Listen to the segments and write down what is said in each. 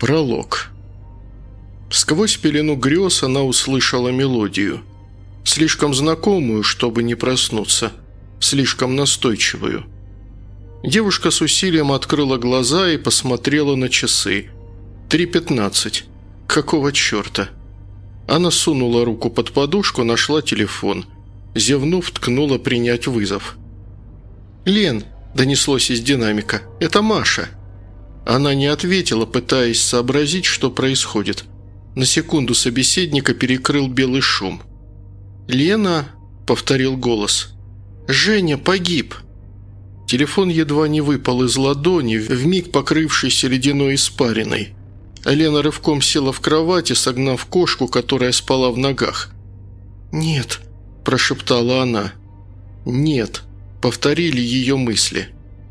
Пролог. Сквозь пелену грез она услышала мелодию. Слишком знакомую, чтобы не проснуться. Слишком настойчивую. Девушка с усилием открыла глаза и посмотрела на часы. 3:15. Какого черта? Она сунула руку под подушку, нашла телефон. Зевнув, ткнула принять вызов. «Лен», – донеслось из динамика, – «это Маша». Она не ответила, пытаясь сообразить, что происходит. На секунду собеседника перекрыл белый шум. «Лена», – повторил голос, – «Женя погиб». Телефон едва не выпал из ладони, вмиг покрывшейся ледяной испариной. Лена рывком села в кровати, согнав кошку, которая спала в ногах. «Нет», – прошептала она. «Нет», – повторили ее мысли.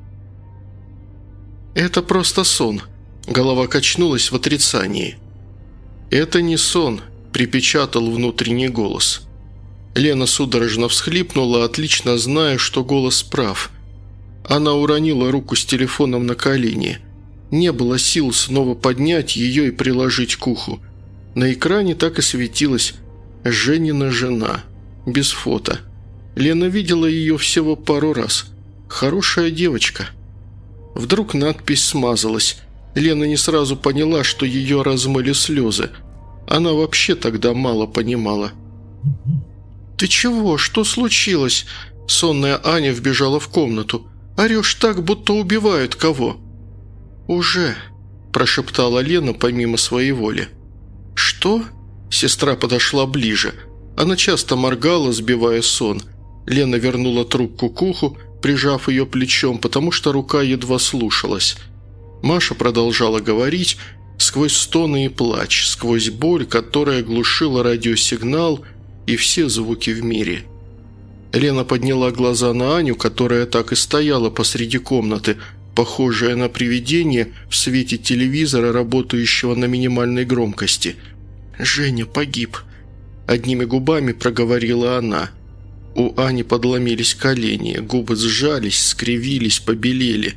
«Это просто сон», – голова качнулась в отрицании. «Это не сон», – припечатал внутренний голос. Лена судорожно всхлипнула, отлично зная, что голос прав. Она уронила руку с телефоном на колени. Не было сил снова поднять ее и приложить к уху. На экране так и светилась «Женина жена», без фото. Лена видела ее всего пару раз. Хорошая девочка. Вдруг надпись смазалась. Лена не сразу поняла, что ее размыли слезы. Она вообще тогда мало понимала. «Ты чего? Что случилось?» Сонная Аня вбежала в комнату. «Орешь так, будто убивают кого». «Уже», – прошептала Лена помимо своей воли. «Что?» Сестра подошла ближе. Она часто моргала, сбивая сон. Лена вернула трубку к уху, прижав ее плечом, потому что рука едва слушалась. Маша продолжала говорить сквозь стоны и плач, сквозь боль, которая глушила радиосигнал и все звуки в мире. Лена подняла глаза на Аню, которая так и стояла посреди комнаты, похожая на привидение в свете телевизора, работающего на минимальной громкости. «Женя погиб», – одними губами проговорила она. У Ани подломились колени, губы сжались, скривились, побелели.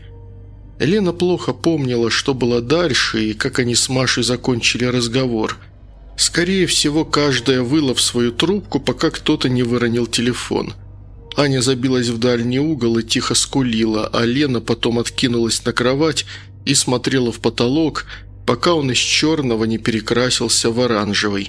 Лена плохо помнила, что было дальше и как они с Машей закончили разговор. Скорее всего, каждая выла в свою трубку, пока кто-то не выронил телефон. Аня забилась в дальний угол и тихо скулила, а Лена потом откинулась на кровать и смотрела в потолок, пока он из черного не перекрасился в оранжевый.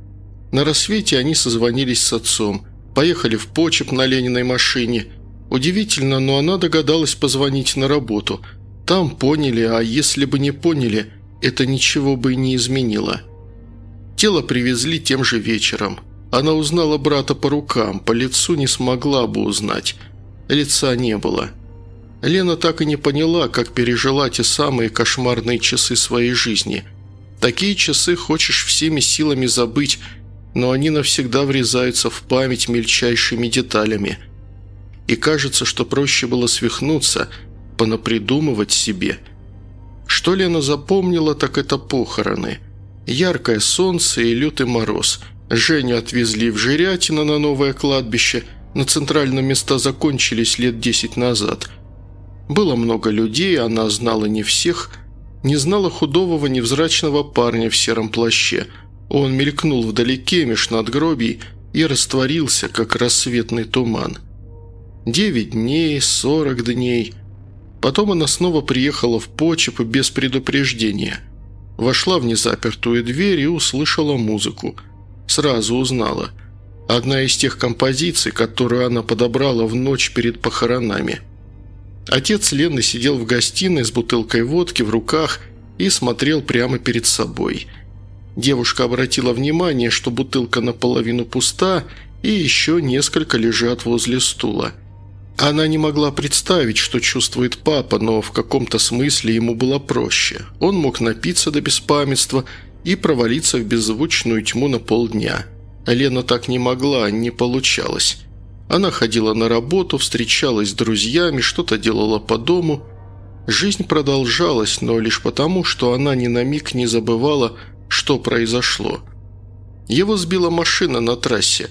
На рассвете они созвонились с отцом. Поехали в Почеп на Лениной машине. Удивительно, но она догадалась позвонить на работу. Там поняли, а если бы не поняли, это ничего бы и не изменило. Тело привезли тем же вечером. Она узнала брата по рукам, по лицу не смогла бы узнать. Лица не было. Лена так и не поняла, как пережила те самые кошмарные часы своей жизни. Такие часы хочешь всеми силами забыть, но они навсегда врезаются в память мельчайшими деталями. И кажется, что проще было свихнуться, понапридумывать себе. Что Лена запомнила, так это похороны. Яркое солнце и лютый мороз. Женю отвезли в Жирятино на новое кладбище. На центральном места закончились лет 10 назад. Было много людей, она знала не всех. Не знала худого невзрачного парня в сером плаще. Он мелькнул вдалеке меж надгробий и растворился, как рассветный туман. 9 дней, 40 дней. Потом она снова приехала в Почеп без предупреждения. Вошла в незапертую дверь и услышала музыку. Сразу узнала. Одна из тех композиций, которую она подобрала в ночь перед похоронами. Отец Лены сидел в гостиной с бутылкой водки в руках и смотрел прямо перед собой. Девушка обратила внимание, что бутылка наполовину пуста и еще несколько лежат возле стула. Она не могла представить, что чувствует папа, но в каком-то смысле ему было проще. Он мог напиться до беспамятства и провалиться в беззвучную тьму на полдня. Лена так не могла, не получалось. Она ходила на работу, встречалась с друзьями, что-то делала по дому. Жизнь продолжалась, но лишь потому, что она ни на миг не забывала, что произошло. Его сбила машина на трассе.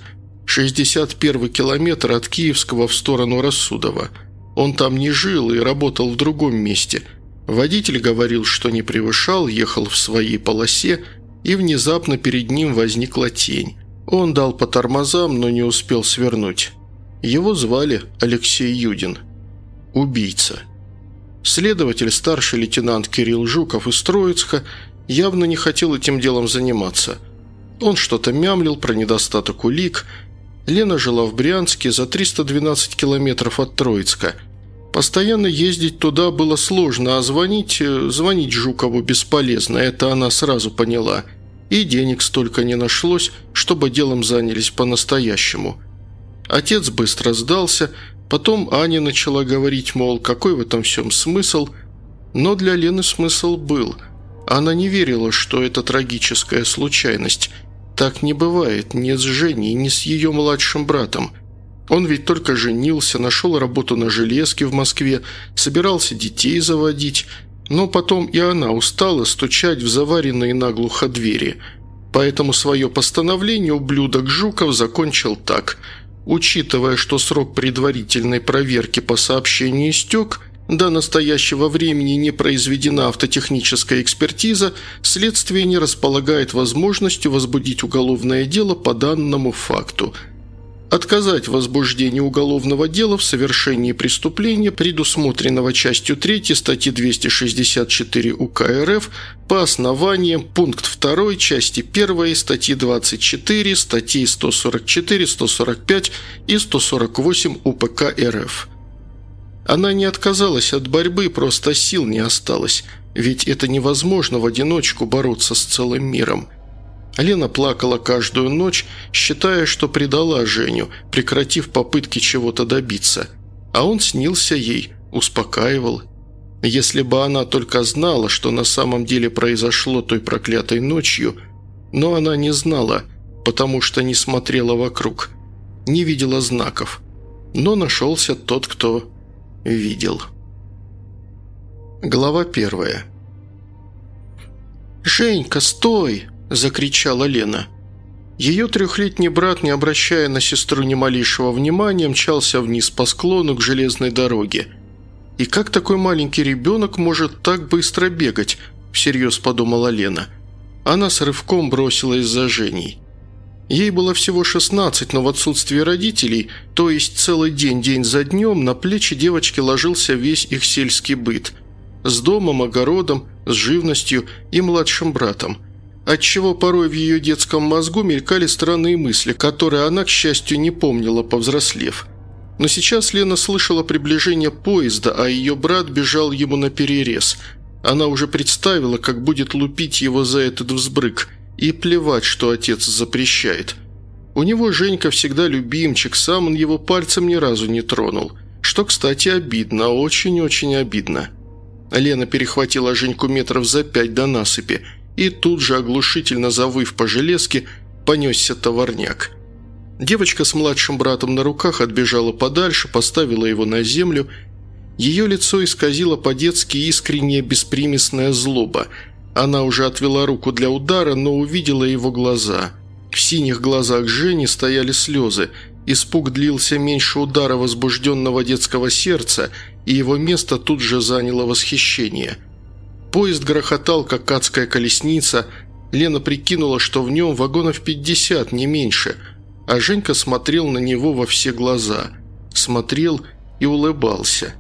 61-й километр от Киевского в сторону Рассудова. Он там не жил и работал в другом месте. Водитель говорил, что не превышал, ехал в своей полосе, и внезапно перед ним возникла тень. Он дал по тормозам, но не успел свернуть. Его звали Алексей Юдин. Убийца. Следователь, старший лейтенант Кирилл Жуков из Троицка, явно не хотел этим делом заниматься. Он что-то мямлил про недостаток улик. Лена жила в Брянске за 312 километров от Троицка. Постоянно ездить туда было сложно, а звонить Жукову бесполезно, это она сразу поняла. И денег столько не нашлось, чтобы делом занялись по-настоящему. Отец быстро сдался, потом Аня начала говорить, мол, какой в этом всем смысл. Но для Лены смысл был. Она не верила, что это трагическая случайность. Так не бывает ни с Женей, ни с ее младшим братом. Он ведь только женился, нашел работу на железке в Москве, собирался детей заводить, но потом и она устала стучать в заваренные наглухо двери. Поэтому свое постановление ублюдок Жуков закончил так. Учитывая, что срок предварительной проверки по сообщению истек, до настоящего времени не произведена автотехническая экспертиза, следствие не располагает возможностью возбудить уголовное дело по данному факту. Отказать в возбуждении уголовного дела в совершении преступления, предусмотренного частью 3 статьи 264 УК РФ по основаниям пункт 2 части 1 статьи 24, статьи 144, 145 и 148 УПК РФ. Она не отказалась от борьбы, просто сил не осталось, ведь это невозможно в одиночку бороться с целым миром. Лена плакала каждую ночь, считая, что предала Женю, прекратив попытки чего-то добиться. А он снился ей, успокаивал. Если бы она только знала, что на самом деле произошло той проклятой ночью, но она не знала, потому что не смотрела вокруг, не видела знаков. Но нашелся тот, кто видел. Глава 1. «Женька, стой!» – закричала Лена. Ее 3-летний брат, не обращая на сестру ни малейшего внимания, мчался вниз по склону к железной дороге. «И как такой маленький ребенок может так быстро бегать?» – всерьез подумала Лена. Она с рывком бросилась за Женей. Ей было всего 16, но в отсутствие родителей, то есть целый день за днем, на плечи девочки ложился весь их сельский быт. С домом, огородом, с живностью и младшим братом. Отчего порой в ее детском мозгу мелькали странные мысли, которые она, к счастью, не помнила, повзрослев. Но сейчас Лена слышала приближение поезда, а ее брат бежал ему наперерез. Она уже представила, как будет лупить его за этот взбрык. И плевать, что отец запрещает. У него Женька всегда любимчик, сам он его пальцем ни разу не тронул. Что, кстати, обидно, очень-очень обидно. Лена перехватила Женьку метров за 5 до насыпи, и тут же, оглушительно завыв по железке, понесся товарняк. Девочка с младшим братом на руках отбежала подальше, поставила его на землю. Ее лицо исказило по-детски искренняя беспримесная злоба. Она уже отвела руку для удара, но увидела его глаза. В синих глазах Жени стояли слезы. Испуг длился меньше удара возбужденного детского сердца, и его место тут же заняло восхищение. Поезд грохотал, как адская колесница. Лена прикинула, что в нем вагонов 50, не меньше. А Женька смотрел на него во все глаза. Смотрел и улыбался.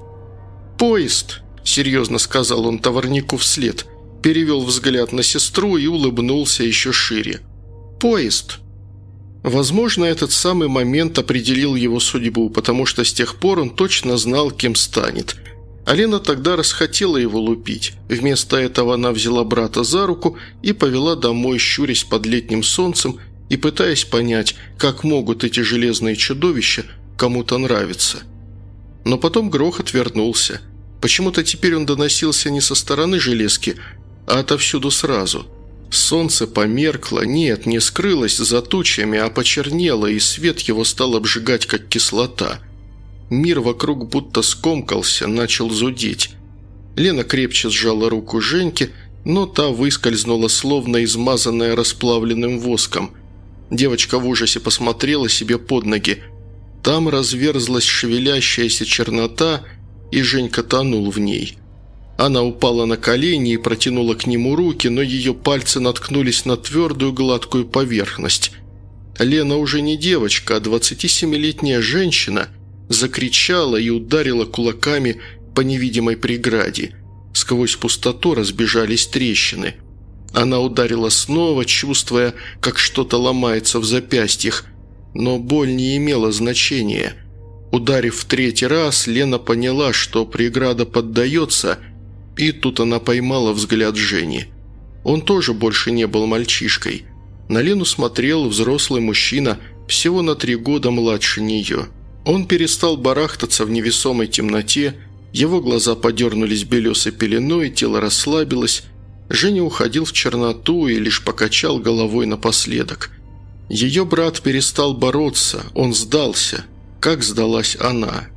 «Поезд!» – серьезно сказал он товарнику вслед – перевел взгляд на сестру и улыбнулся еще шире. «Поезд!» Возможно, этот самый момент определил его судьбу, потому что с тех пор он точно знал, кем станет. А Лена тогда расхотела его лупить. Вместо этого она взяла брата за руку и повела домой, щурясь под летним солнцем и пытаясь понять, как могут эти железные чудовища кому-то нравиться. Но потом грохот вернулся. Почему-то теперь он доносился не со стороны железки, а отовсюду сразу. Солнце померкло, нет, не скрылось за тучами, а почернело, и свет его стал обжигать, как кислота. Мир вокруг будто скомкался, начал зудеть. Лена крепче сжала руку Женьки, но та выскользнула, словно измазанная расплавленным воском. Девочка в ужасе посмотрела себе под ноги. Там разверзлась шевелящаяся чернота, и Женька тонул в ней. Она упала на колени и протянула к нему руки, но ее пальцы наткнулись на твердую гладкую поверхность. Лена уже не девочка, а 27-летняя женщина закричала и ударила кулаками по невидимой преграде. Сквозь пустоту разбежались трещины. Она ударила снова, чувствуя, как что-то ломается в запястьях, но боль не имела значения. Ударив в 3-й раз, Лена поняла, что преграда поддается, и тут она поймала взгляд Жени. Он тоже больше не был мальчишкой. На Лену смотрел взрослый мужчина, всего на 3 года младше нее. Он перестал барахтаться в невесомой темноте, его глаза подернулись белесой пеленой, тело расслабилось. Женя уходил в черноту и лишь покачал головой напоследок. Ее брат перестал бороться, он сдался. Как сдалась она?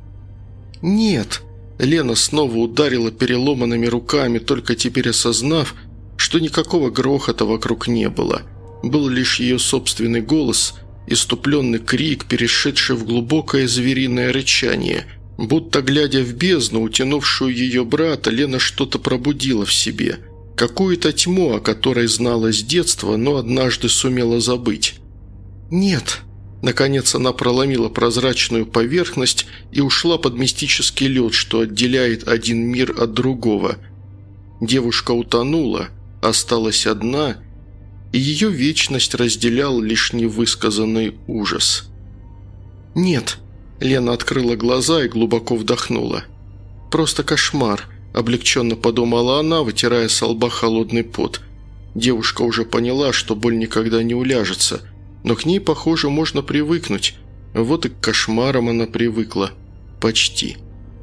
«Нет!» Лена снова ударила переломанными руками, только теперь осознав, что никакого грохота вокруг не было. Был лишь ее собственный голос, исступленный крик, перешедший в глубокое звериное рычание. Будто, глядя в бездну, утянувшую ее брата, Лена что-то пробудила в себе. Какую-то тьму, о которой знала с детства, но однажды сумела забыть. «Нет!» Наконец она проломила прозрачную поверхность и ушла под мистический лед, что отделяет один мир от другого. Девушка утонула, осталась одна, и ее вечность разделял лишь невысказанный ужас. «Нет!» – Лена открыла глаза и глубоко вдохнула. «Просто кошмар!» – облегченно подумала она, вытирая со лба холодный пот. Девушка уже поняла, что боль никогда не уляжется – но к ней, похоже, можно привыкнуть. Вот и к кошмарам она привыкла. Почти.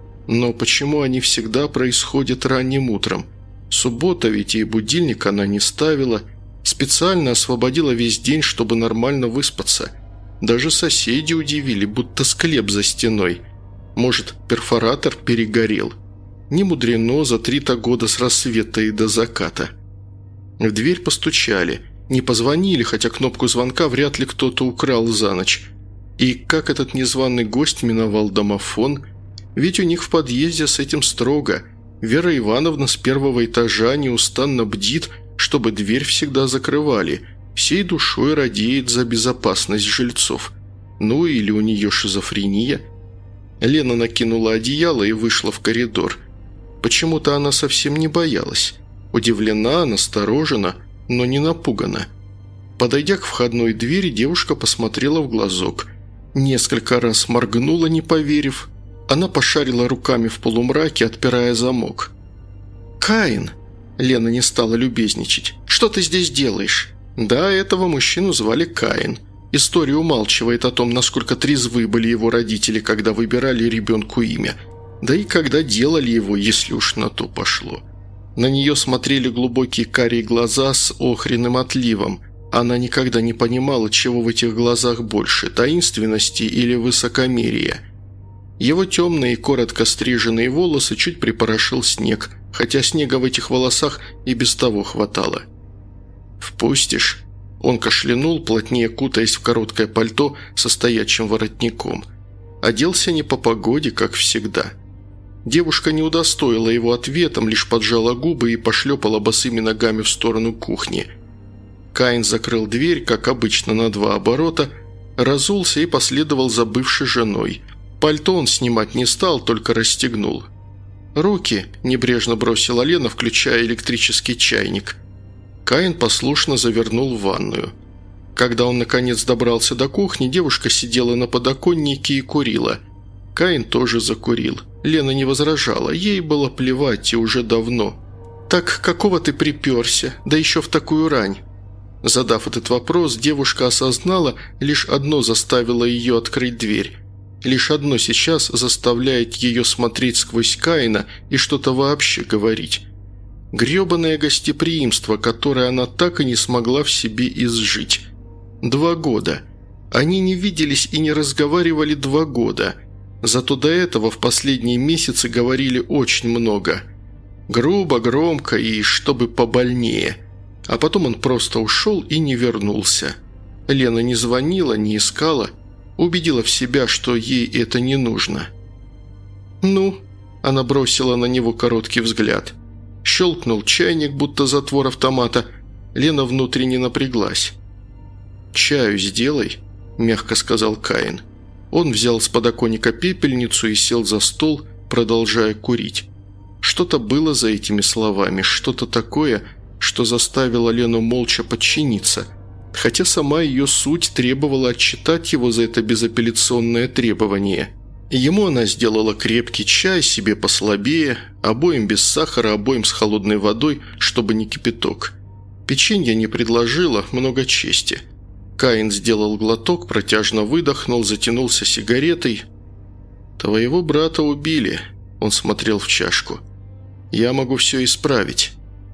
Но почему они всегда происходят ранним утром? Суббота ведь и будильник она не ставила. Специально освободила весь день, чтобы нормально выспаться. Даже соседи удивили, будто склеп за стеной. Может, перфоратор перегорел? Не мудрено за 3-то года с рассвета и до заката. В дверь постучали. Не позвонили, хотя кнопку звонка вряд ли кто-то украл за ночь. И как этот незваный гость миновал домофон? Ведь у них в подъезде с этим строго. Вера Ивановна с 1-го этажа неустанно бдит, чтобы дверь всегда закрывали. Всей душой радеет за безопасность жильцов. Ну или у нее шизофрения. Лена накинула одеяло и вышла в коридор. Почему-то она совсем не боялась. Удивлена, насторожена, но не напугана. Подойдя к входной двери, девушка посмотрела в глазок. Несколько раз моргнула, не поверив. Она пошарила руками в полумраке, отпирая замок. «Каин!» Лена не стала любезничать. «Что ты здесь делаешь?» Да, этого мужчину звали Каин. История умалчивает о том, насколько трезвы были его родители, когда выбирали ребенку имя. Да и когда делали его, если уж на то пошло. На нее смотрели глубокие карие глаза с охренным отливом. Она никогда не понимала, чего в этих глазах больше – таинственности или высокомерия. Его темные и коротко стриженные волосы чуть припорошил снег, хотя снега в этих волосах и без того хватало. «Впустишь?» Он кашлянул, плотнее кутаясь в короткое пальто со стоячим воротником. Оделся не по погоде, как всегда. Девушка не удостоила его ответом, лишь поджала губы и пошлепала босыми ногами в сторону кухни. Каин закрыл дверь, как обычно, на 2 оборота, разулся и последовал за бывшей женой. Пальто он снимать не стал, только расстегнул. «Руки!» – небрежно бросила Лена, включая электрический чайник. Каин послушно завернул в ванную. Когда он наконец добрался до кухни, девушка сидела на подоконнике и курила. Каин тоже закурил. Лена не возражала, ей было плевать и уже давно. «Так какого ты приперся? Да еще в такую рань?» Задав этот вопрос, девушка осознала, лишь одно заставило ее открыть дверь. Лишь одно сейчас заставляет ее смотреть сквозь Каина и что-то вообще говорить. Гребаное гостеприимство, которое она так и не смогла в себе изжить. 2 года. Они не виделись и не разговаривали 2 года. Зато до этого в последние месяцы говорили очень много. Грубо, громко и чтобы побольнее. А потом он просто ушел и не вернулся. Лена не звонила, не искала. Убедила в себя, что ей это не нужно. «Ну?» – она бросила на него короткий взгляд. Щелкнул чайник, будто затвор автомата. Лена внутренне напряглась. «Чаю сделай», – мягко сказал Каин. Он взял с подоконника пепельницу и сел за стол, продолжая курить. Что-то было за этими словами, что-то такое, что заставило Лену молча подчиниться, хотя сама ее суть требовала отчитать его за это безапелляционное требование. Ему она сделала крепкий чай, себе послабее, обоим без сахара, обоим с холодной водой, чтобы не кипяток. Печенья не предложила, много чести. Каин сделал глоток, протяжно выдохнул, затянулся сигаретой. «Твоего брата убили», – он смотрел в чашку. «Я могу все исправить».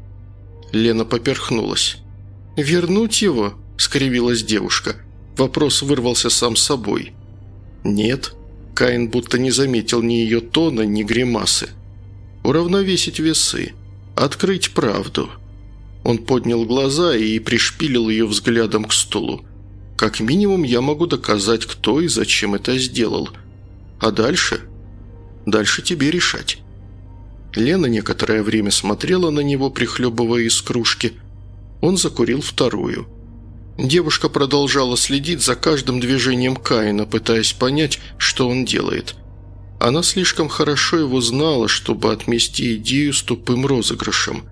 Лена поперхнулась. «Вернуть его?» – скривилась девушка. Вопрос вырвался сам собой. «Нет». Каин будто не заметил ни ее тона, ни гримасы. «Уравновесить весы. Открыть правду». Он поднял глаза и пришпилил ее взглядом к стулу. «Как минимум я могу доказать, кто и зачем это сделал. А дальше? Дальше тебе решать». Лена некоторое время смотрела на него, прихлебывая из кружки. Он закурил вторую. Девушка продолжала следить за каждым движением Каина, пытаясь понять, что он делает. Она слишком хорошо его знала, чтобы отмести идею с тупым розыгрышем.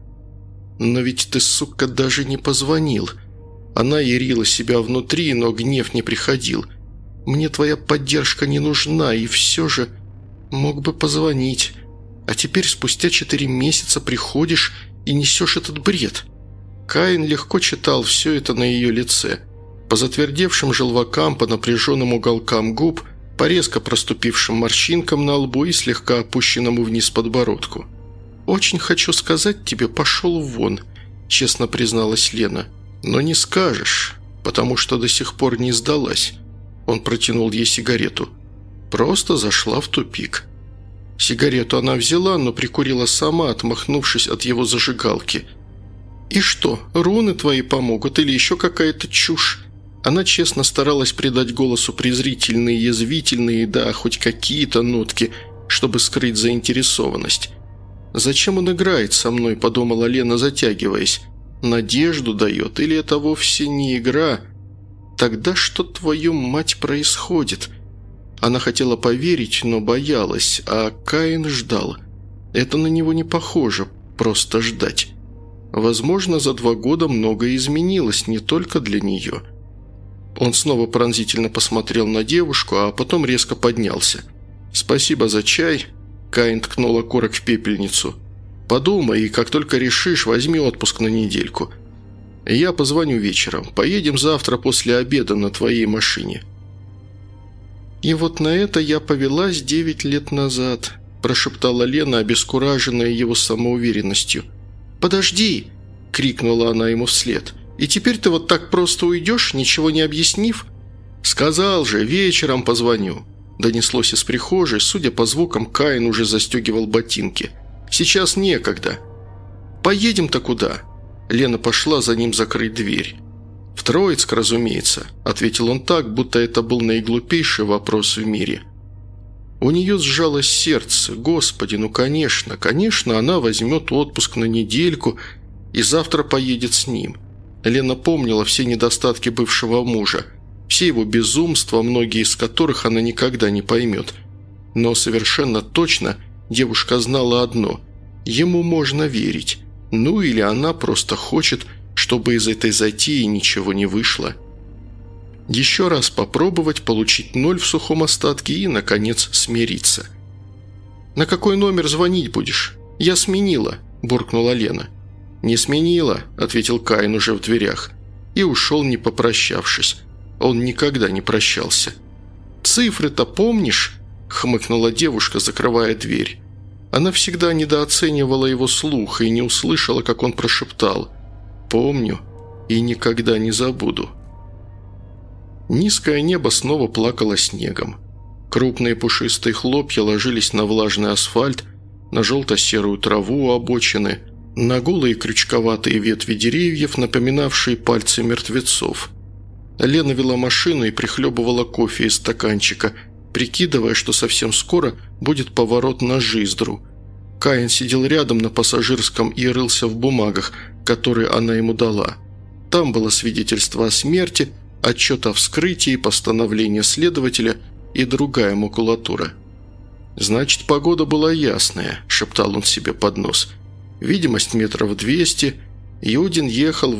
«Но ведь ты, сука, даже не позвонил». Она ярила себя внутри, но гнев не приходил. «Мне твоя поддержка не нужна, и все же мог бы позвонить. А теперь спустя 4 месяца приходишь и несешь этот бред». Каин легко читал все это на ее лице. По затвердевшим желвакам, по напряженным уголкам губ, по резко проступившим морщинкам на лбу и слегка опущенному вниз подбородку. «Очень хочу сказать тебе, пошел вон», – честно призналась Лена. «Но не скажешь, потому что до сих пор не сдалась». Он протянул ей сигарету. Просто зашла в тупик. Сигарету она взяла, но прикурила сама, отмахнувшись от его зажигалки. «И что, руны твои помогут или еще какая-то чушь?» Она честно старалась придать голосу презрительные, язвительные, да, хоть какие-то нотки, чтобы скрыть заинтересованность. «Зачем он играет со мной?» – подумала Лена, затягиваясь. «Надежду дает, или это вовсе не игра?» «Тогда что, твою мать, происходит?» Она хотела поверить, но боялась, а Каин ждал. Это на него не похоже, просто ждать. Возможно, за 2 года многое изменилось, не только для нее. Он снова пронзительно посмотрел на девушку, а потом резко поднялся. «Спасибо за чай», – Каин ткнул окурок в пепельницу. «Подумай, и как только решишь, возьми отпуск на недельку. Я позвоню вечером. Поедем завтра после обеда на твоей машине». «И вот на это я повелась 9 лет назад», – прошептала Лена, обескураженная его самоуверенностью. «Подожди!» – крикнула она ему вслед. «И теперь ты вот так просто уйдешь, ничего не объяснив?» «Сказал же, вечером позвоню», – донеслось из прихожей. Судя по звукам, Каин уже застегивал ботинки. «Сейчас некогда». «Поедем-то куда?» Лена пошла за ним закрыть дверь. «В Троицк, разумеется», – ответил он так, будто это был наиглупейший вопрос в мире. У нее сжалось сердце. Господи, ну конечно, она возьмет отпуск на недельку и завтра поедет с ним. Лена помнила все недостатки бывшего мужа, все его безумства, многие из которых она никогда не поймет. Но совершенно точно девушка знала одно – ему можно верить. Ну или она просто хочет, чтобы из этой затеи ничего не вышло. Еще раз попробовать, получить 0 в сухом остатке и, наконец, смириться. «На какой номер звонить будешь? Я сменила», – буркнула Лена. «Не сменила», – ответил Каин уже в дверях. И ушел, не попрощавшись. Он никогда не прощался. «Цифры-то помнишь?» – хмыкнула девушка, закрывая дверь. Она всегда недооценивала его слух и не услышала, как он прошептал: «Помню и никогда не забуду». Низкое небо снова плакало снегом. Крупные пушистые хлопья ложились на влажный асфальт, на желто-серую траву у обочины, на голые крючковатые ветви деревьев, напоминавшие пальцы мертвецов. Лена вела машину и прихлебывала кофе из стаканчика, прикидывая, что совсем скоро будет поворот на Жиздру. Каин сидел рядом на пассажирском и рылся в бумагах, которые она ему дала. Там было свидетельство о смерти, отчет о вскрытии, постановление следователя и другая макулатура. «Значит, погода была ясная», – шептал он себе под нос. «Видимость метров 200. Юдин ехал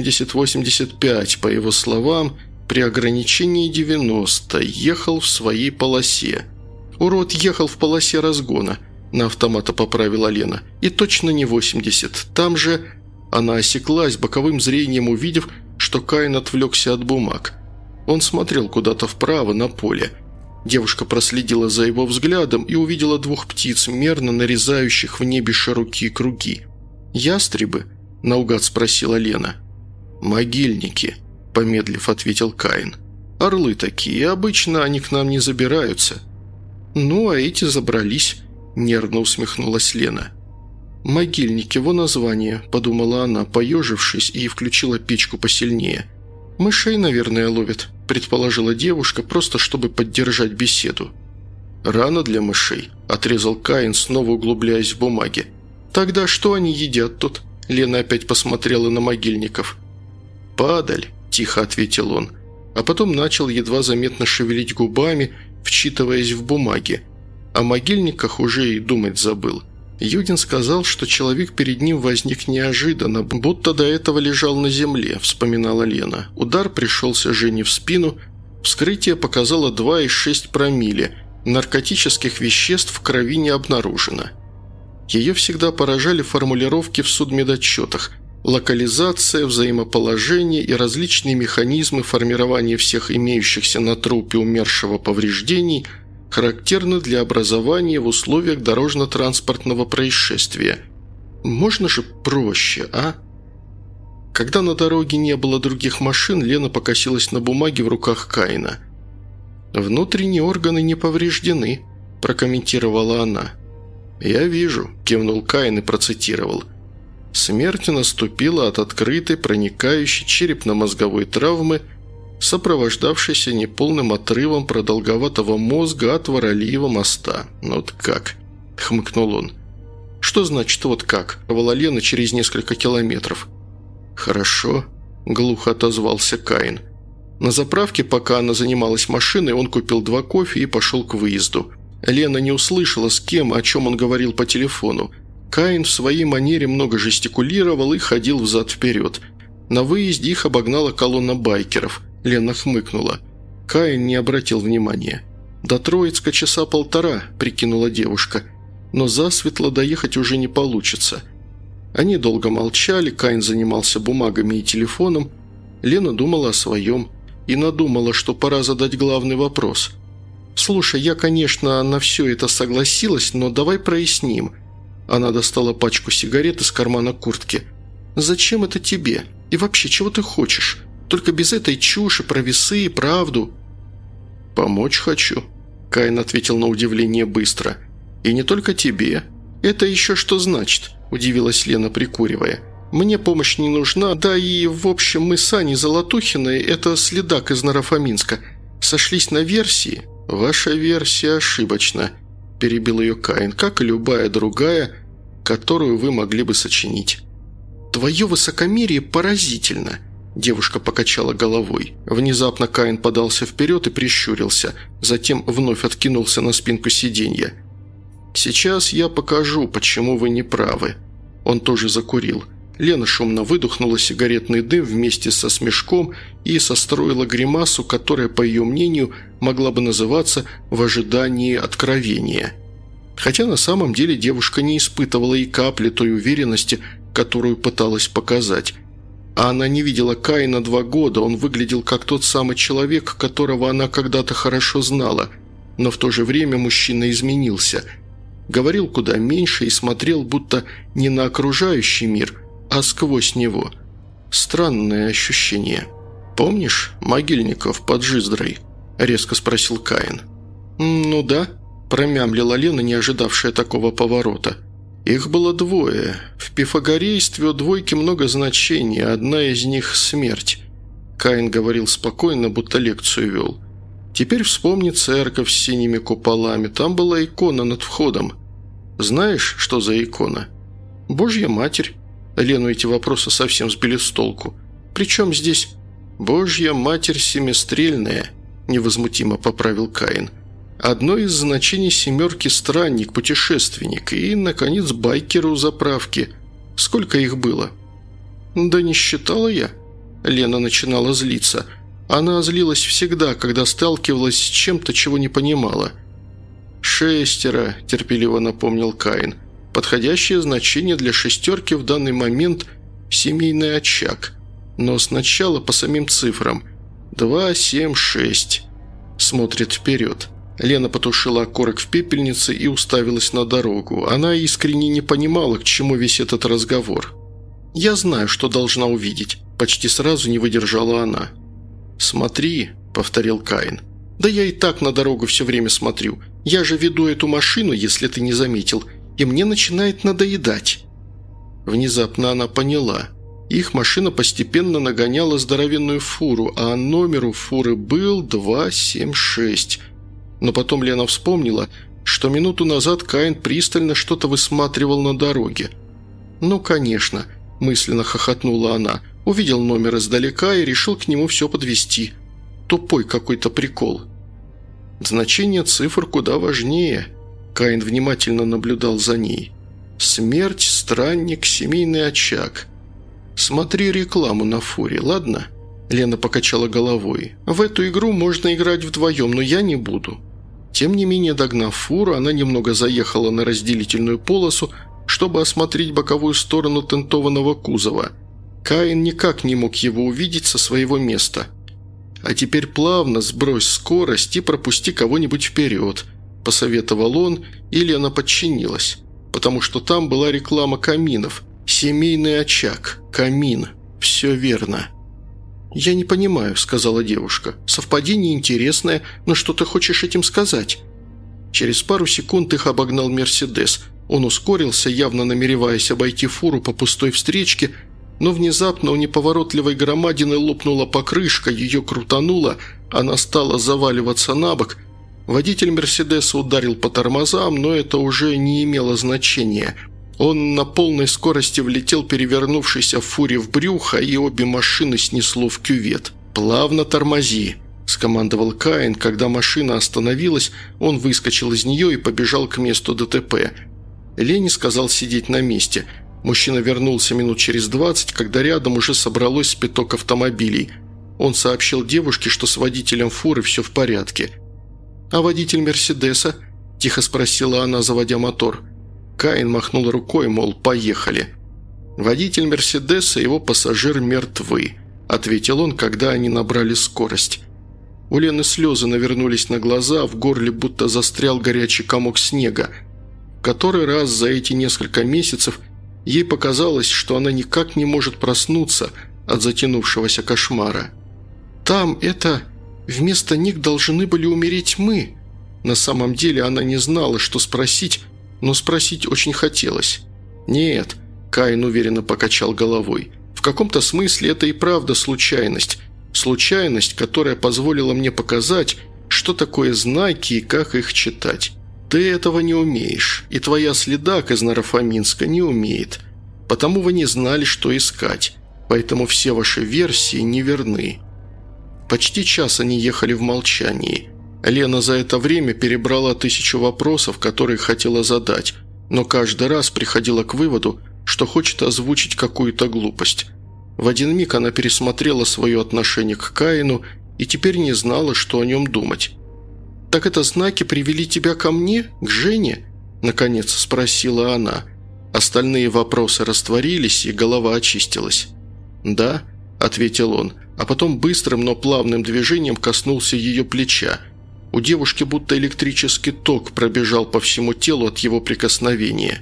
80-85, по его словам, при ограничении 90, ехал в своей полосе. Урод ехал в полосе разгона», – на автомата поправила Лена. «И точно не 80. Там же...» Она осеклась, боковым зрением увидев, что Каин отвлекся от бумаг. Он смотрел куда-то вправо, на поле. Девушка проследила за его взглядом и увидела двух птиц, мерно нарезающих в небе широкие круги. «Ястребы?» – наугад спросила Лена. «Могильники», – помедлив ответил Каин. «Орлы такие, обычно они к нам не забираются». «Ну, а эти забрались», – нервно усмехнулась Лена. «Могильники, во название», – подумала она, поежившись, и включила печку посильнее. «Мышей, наверное, ловят», – предположила девушка, просто чтобы поддержать беседу. «Рано для мышей», – отрезал Каин, снова углубляясь в бумаги. «Тогда что они едят тут?» – Лена опять посмотрела на могильников. «Падаль», – тихо ответил он, а потом начал едва заметно шевелить губами, вчитываясь в бумаги. О могильниках уже и думать забыл. Юдин сказал, что человек перед ним возник неожиданно, будто до этого лежал на земле, вспоминала Лена. Удар пришелся Жене в спину, вскрытие показало 2,6 промилле, наркотических веществ в крови не обнаружено. Ее всегда поражали формулировки в судмедотчетах, локализация, взаимоположение и различные механизмы формирования всех имеющихся на трупе умершего повреждений – характерно для образования в условиях дорожно-транспортного происшествия. Можно же проще, а? Когда на дороге не было других машин, Лена покосилась на бумаге в руках Каина. «Внутренние органы не повреждены», – прокомментировала она. «Я вижу», – кивнул Каин и процитировал. «Смерть наступила от открытой, проникающей черепно-мозговой травмы, сопровождавшийся неполным отрывом продолговатого мозга от Вороньего моста. Вот как?» – хмыкнул он. «Что значит «вот как»?» – рвала Лена через несколько километров. «Хорошо», – глухо отозвался Каин. На заправке, пока она занималась машиной, он купил 2 кофе и пошел к выезду. Лена не услышала, с кем, о чем он говорил по телефону. Каин в своей манере много жестикулировал и ходил взад-вперед. На выезде их обогнала колонна байкеров. Лена хмыкнула. Каин не обратил внимания. «До Троицка часа 1,5», – прикинула девушка. «Но засветло доехать уже не получится». Они долго молчали, Каин занимался бумагами и телефоном. Лена думала о своем и надумала, что пора задать главный вопрос. «Слушай, я, конечно, на все это согласилась, но давай проясним». Она достала пачку сигарет из кармана куртки. «Зачем это тебе? И вообще, чего ты хочешь? Только без этой чуши про весы и правду». «Помочь хочу», – Каин ответил на удивление быстро. «И не только тебе». «Это еще что значит?» – удивилась Лена, прикуривая. «Мне помощь не нужна, да и, в общем, мы с Аней Золотухиной, это следак из Наро-Фоминска, сошлись на версии». «Ваша версия ошибочна», – перебил ее Каин, – «как и любая другая, которую вы могли бы сочинить». «Твое высокомерие поразительно», – девушка покачала головой. Внезапно Каин подался вперед и прищурился, затем вновь откинулся на спинку сиденья. «Сейчас я покажу, почему вы не правы». Он тоже закурил. Лена шумно выдохнула сигаретный дым вместе со смешком и состроила гримасу, которая, по ее мнению, могла бы называться «в ожидании откровения». Хотя на самом деле девушка не испытывала и капли той уверенности, которую пыталась показать. А она не видела Каина 2 года, он выглядел как тот самый человек, которого она когда-то хорошо знала, но в то же время мужчина изменился. Говорил куда меньше и смотрел будто не на окружающий мир, а сквозь него. Странное ощущение. «Помнишь могильников под Жиздрой?» – резко спросил Каин. «Ну да», – промямлила Лена, не ожидавшая такого поворота. «Их было 2. В пифагорействе у двойки много значений, одна из них – смерть». Каин говорил спокойно, будто лекцию вел. «Теперь вспомни церковь с синими куполами, там была икона над входом». Знаешь, что за икона?» «Божья Матерь». Лену эти вопросы совсем сбили с толку. «Причем здесь...» «Божья Матерь семистрельная», – невозмутимо поправил Каин. «Одно из значений семерки – странник, путешественник и, наконец, байкер у заправки. Сколько их было?» «Да не считала я». Лена начинала злиться. Она злилась всегда, когда сталкивалась с чем-то, чего не понимала. «6, – терпеливо напомнил Каин. «Подходящее значение для шестерки в данный момент – семейный очаг. Но сначала по самим цифрам. 2, 7, 6. Смотрит вперед». Лена потушила окурок в пепельнице и уставилась на дорогу. Она искренне не понимала, к чему весь этот разговор. «Я знаю, что должна увидеть», – почти сразу не выдержала она. «Смотри», – повторил Каин. «Да я и так на дорогу все время смотрю. Я же веду эту машину, если ты не заметил, и мне начинает надоедать». Внезапно она поняла. Их машина постепенно нагоняла здоровенную фуру, а номер у фуры был 276. Но потом Лена вспомнила, что минуту назад Каин пристально что-то высматривал на дороге. «Ну, конечно», – мысленно хохотнула она, увидел номер издалека и решил к нему все подвести. Тупой какой-то прикол. Значение цифр куда важнее. Каин внимательно наблюдал за ней. «Смерть, странник, семейный очаг». «Смотри рекламу на фуре, ладно?» Лена покачала головой. «В эту игру можно играть вдвоем, но я не буду». Тем не менее, догнав фуру, она немного заехала на разделительную полосу, чтобы осмотреть боковую сторону тентованного кузова. Каин никак не мог его увидеть со своего места. «А теперь плавно сбрось скорость и пропусти кого-нибудь вперед», – посоветовал он, и Лена подчинилась, потому что там была реклама каминов. «Семейный очаг, камин. Все верно». «Я не понимаю», – сказала девушка. «Совпадение интересное, но что ты хочешь этим сказать?» Через пару секунд их обогнал «Мерседес». Он ускорился, явно намереваясь обойти фуру по пустой встречке, но внезапно у неповоротливой громадины лопнула покрышка, ее крутануло, она стала заваливаться на бок. Водитель «Мерседеса» ударил по тормозам, но это уже не имело значения. Он на полной скорости влетел перевернувшийся в фуре в брюхо, и обе машины снесло в кювет. «Плавно тормози», – скомандовал Каин. Когда машина остановилась, он выскочил из нее и побежал к месту ДТП. Лене сказал сидеть на месте. Мужчина вернулся минут через 20, когда рядом уже собралось с пяток автомобилей. Он сообщил девушке, что с водителем фуры все в порядке. «А водитель «Мерседеса»?» – тихо спросила она, заводя мотор. Каин махнул рукой, мол, поехали. «Водитель «Мерседеса» и его пассажир мертвы», – ответил он, когда они набрали скорость. У Лены слезы навернулись на глаза, в горле будто застрял горячий комок снега. В который раз за эти несколько месяцев ей показалось, что она никак не может проснуться от затянувшегося кошмара. «Там это... Вместо них должны были умереть мы». На самом деле она не знала, что спросить, но спросить очень хотелось. «Нет», – Каин уверенно покачал головой, – «в каком-то смысле это и правда случайность. Случайность, которая позволила мне показать, что такое знаки и как их читать. Ты этого не умеешь, и твоя следак из Нарафаминска не умеет. Потому вы не знали, что искать. Поэтому все ваши версии неверны». Почти час они ехали в молчании. Лена за это время перебрала 1000 вопросов, которые хотела задать, но каждый раз приходила к выводу, что хочет озвучить какую-то глупость. В один миг она пересмотрела свое отношение к Каину и теперь не знала, что о нем думать. «Так это знаки привели тебя ко мне, к Жене?» – наконец спросила она. Остальные вопросы растворились, и голова очистилась. «Да», – ответил он, а потом быстрым, но плавным движением коснулся ее плеча. У девушки будто электрический ток пробежал по всему телу от его прикосновения.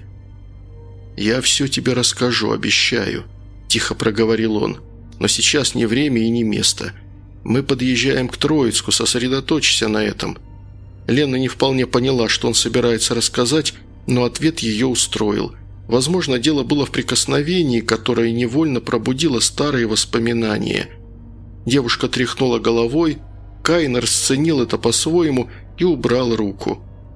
«Я все тебе расскажу, обещаю», – тихо проговорил он. «Но сейчас не время и не место. Мы подъезжаем к Троицку, сосредоточься на этом». Лена не вполне поняла, что он собирается рассказать, но ответ ее устроил. Возможно, дело было в прикосновении, которое невольно пробудило старые воспоминания. Девушка тряхнула головой, Каин расценил это по-своему и убрал руку.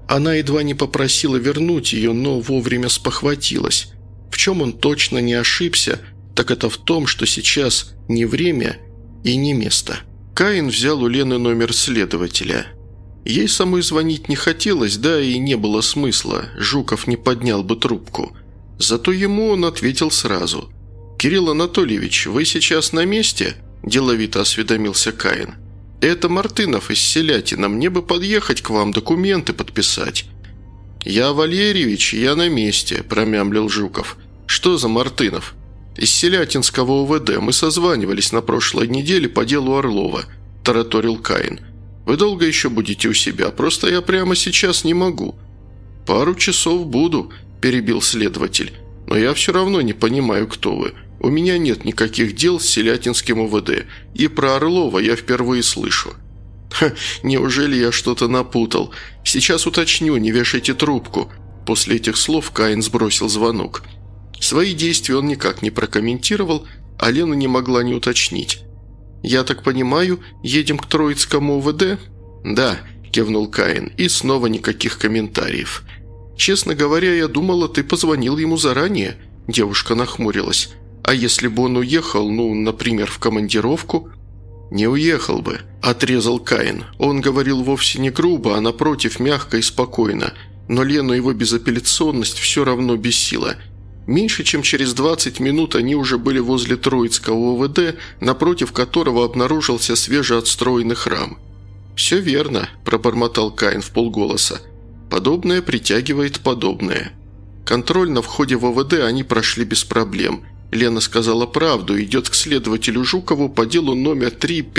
Она едва не попросила вернуть ее, но вовремя спохватилась. В чем он точно не ошибся, так это в том, что сейчас не время и не место. Каин взял у Лены номер следователя. Ей самой звонить не хотелось, да и не было смысла, Жуков не поднял бы трубку. Зато ему он ответил сразу. «Кирилл Анатольевич, вы сейчас на месте?» – деловито осведомился Каин. «Это Мартынов из Селятина, мне бы подъехать к вам, документы подписать». «Я Валерьевич, я на месте», – промямлил Жуков. «Что за Мартынов?» «Из Селятинского УВД. Мы созванивались на прошлой неделе по делу Орлова», – тараторил Каин. «Вы долго еще будете у себя? Просто я прямо сейчас не могу». «Пару часов буду», – перебил следователь. «Но я все равно не понимаю, кто вы. У меня нет никаких дел с Селятинским УВД, и про Орлова я впервые слышу». «Ха, неужели я что-то напутал? Сейчас уточню, не вешайте трубку». После этих слов Каин сбросил звонок. Свои действия он никак не прокомментировал, а Лена не могла не уточнить. «Я так понимаю, едем к Троицкому УВД?» «Да», – кивнул Каин, и снова никаких комментариев. «Честно говоря, я думала, ты позвонил ему заранее», – девушка нахмурилась. «А если бы он уехал, например, в командировку?» «Не уехал бы», – отрезал Каин. Он говорил вовсе не грубо, а напротив, мягко и спокойно. Но Лену его безапелляционность все равно бесила. Меньше чем через 20 минут они уже были возле Троицкого УВД, напротив которого обнаружился свежеотстроенный храм. «Все верно», – пробормотал Каин вполголоса. «Подобное притягивает подобное». Контроль на входе в УВД они прошли без проблем. Лена сказала правду, идет к следователю Жукову по делу номер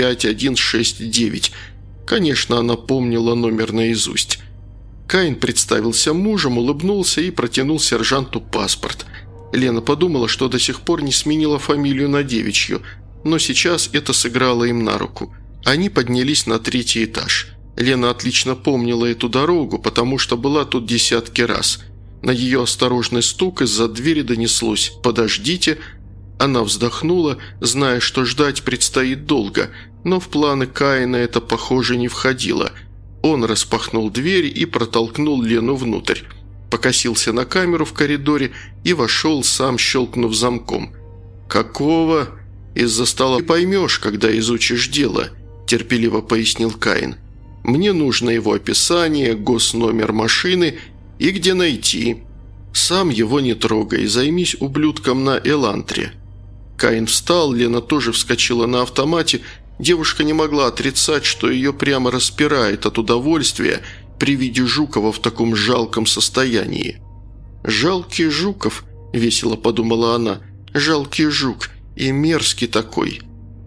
35169. Конечно, она помнила номер наизусть. Каин представился мужем, улыбнулся и протянул сержанту паспорт. Лена подумала, что до сих пор не сменила фамилию на девичью, но сейчас это сыграло им на руку. Они поднялись на 3-й этаж. Лена отлично помнила эту дорогу, потому что была тут десятки раз. На ее осторожный стук из-за двери донеслось «Подождите». Она вздохнула, зная, что ждать предстоит долго, но в планы Каина это, похоже, не входило. Он распахнул дверь и протолкнул Лену внутрь. Покосился на камеру в коридоре и вошел, сам щелкнув замком. «Какого? Из-за стола поймешь, когда изучишь дело», – терпеливо пояснил Каин. «Мне нужно его описание, госномер машины и где найти. Сам его не трогай, займись ублюдком на Элантре». Каин встал, Лена тоже вскочила на автомате. Девушка не могла отрицать, что ее прямо распирает от удовольствия при виде Жукова в таком жалком состоянии. «Жалкий Жуков», – весело подумала она, – «жалкий жук и мерзкий такой».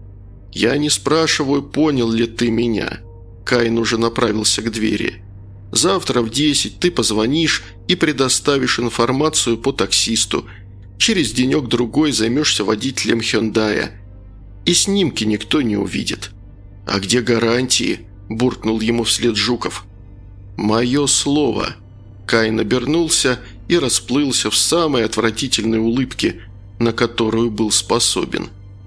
«Я не спрашиваю, понял ли ты меня». Каин уже направился к двери. «Завтра в 10 ты позвонишь и предоставишь информацию по таксисту. Через денек-другой займешься водителем Хёндая. И снимки никто не увидит». «А где гарантии?» – буркнул ему вслед Жуков. «Мое слово». Каин обернулся и расплылся в самой отвратительной улыбке, на которую был способен.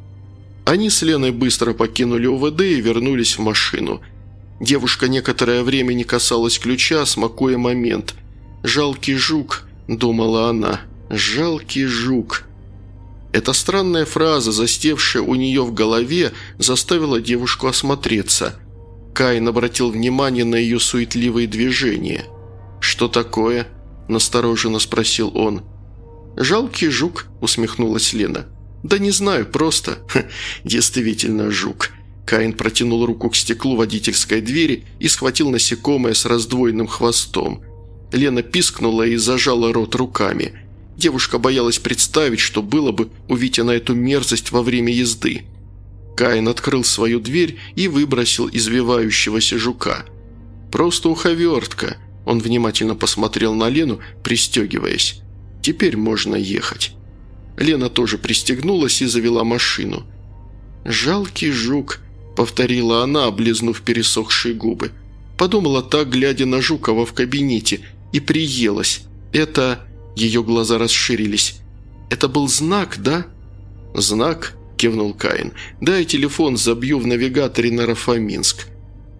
Они с Леной быстро покинули УВД и вернулись в машину. Девушка некоторое время не касалась ключа, смакуя момент. «Жалкий жук», – думала она, – «жалкий жук». Эта странная фраза, застевшая у нее в голове, заставила девушку осмотреться. Каин обратил внимание на ее суетливые движения. «Что такое?» – настороженно спросил он. «Жалкий жук», – усмехнулась Лена. «Да не знаю, просто. Действительно жук». Каин протянул руку к стеклу водительской двери и схватил насекомое с раздвоенным хвостом. Лена пискнула и зажала рот руками. Девушка боялась представить, что было бы, увидя на эту мерзость во время езды. Каин открыл свою дверь и выбросил извивающегося жука. «Просто уховертка», – он внимательно посмотрел на Лену, пристегиваясь. «Теперь можно ехать». Лена тоже пристегнулась и завела машину. «Жалкий жук», – повторила она, облизнув пересохшие губы. Подумала так, глядя на Жукова в кабинете, и приелась. «Это...» – ее глаза расширились. «Это был знак, да?» «Знак?» – кивнул Каин. «Дай телефон, забью в навигаторе на Рафаминск».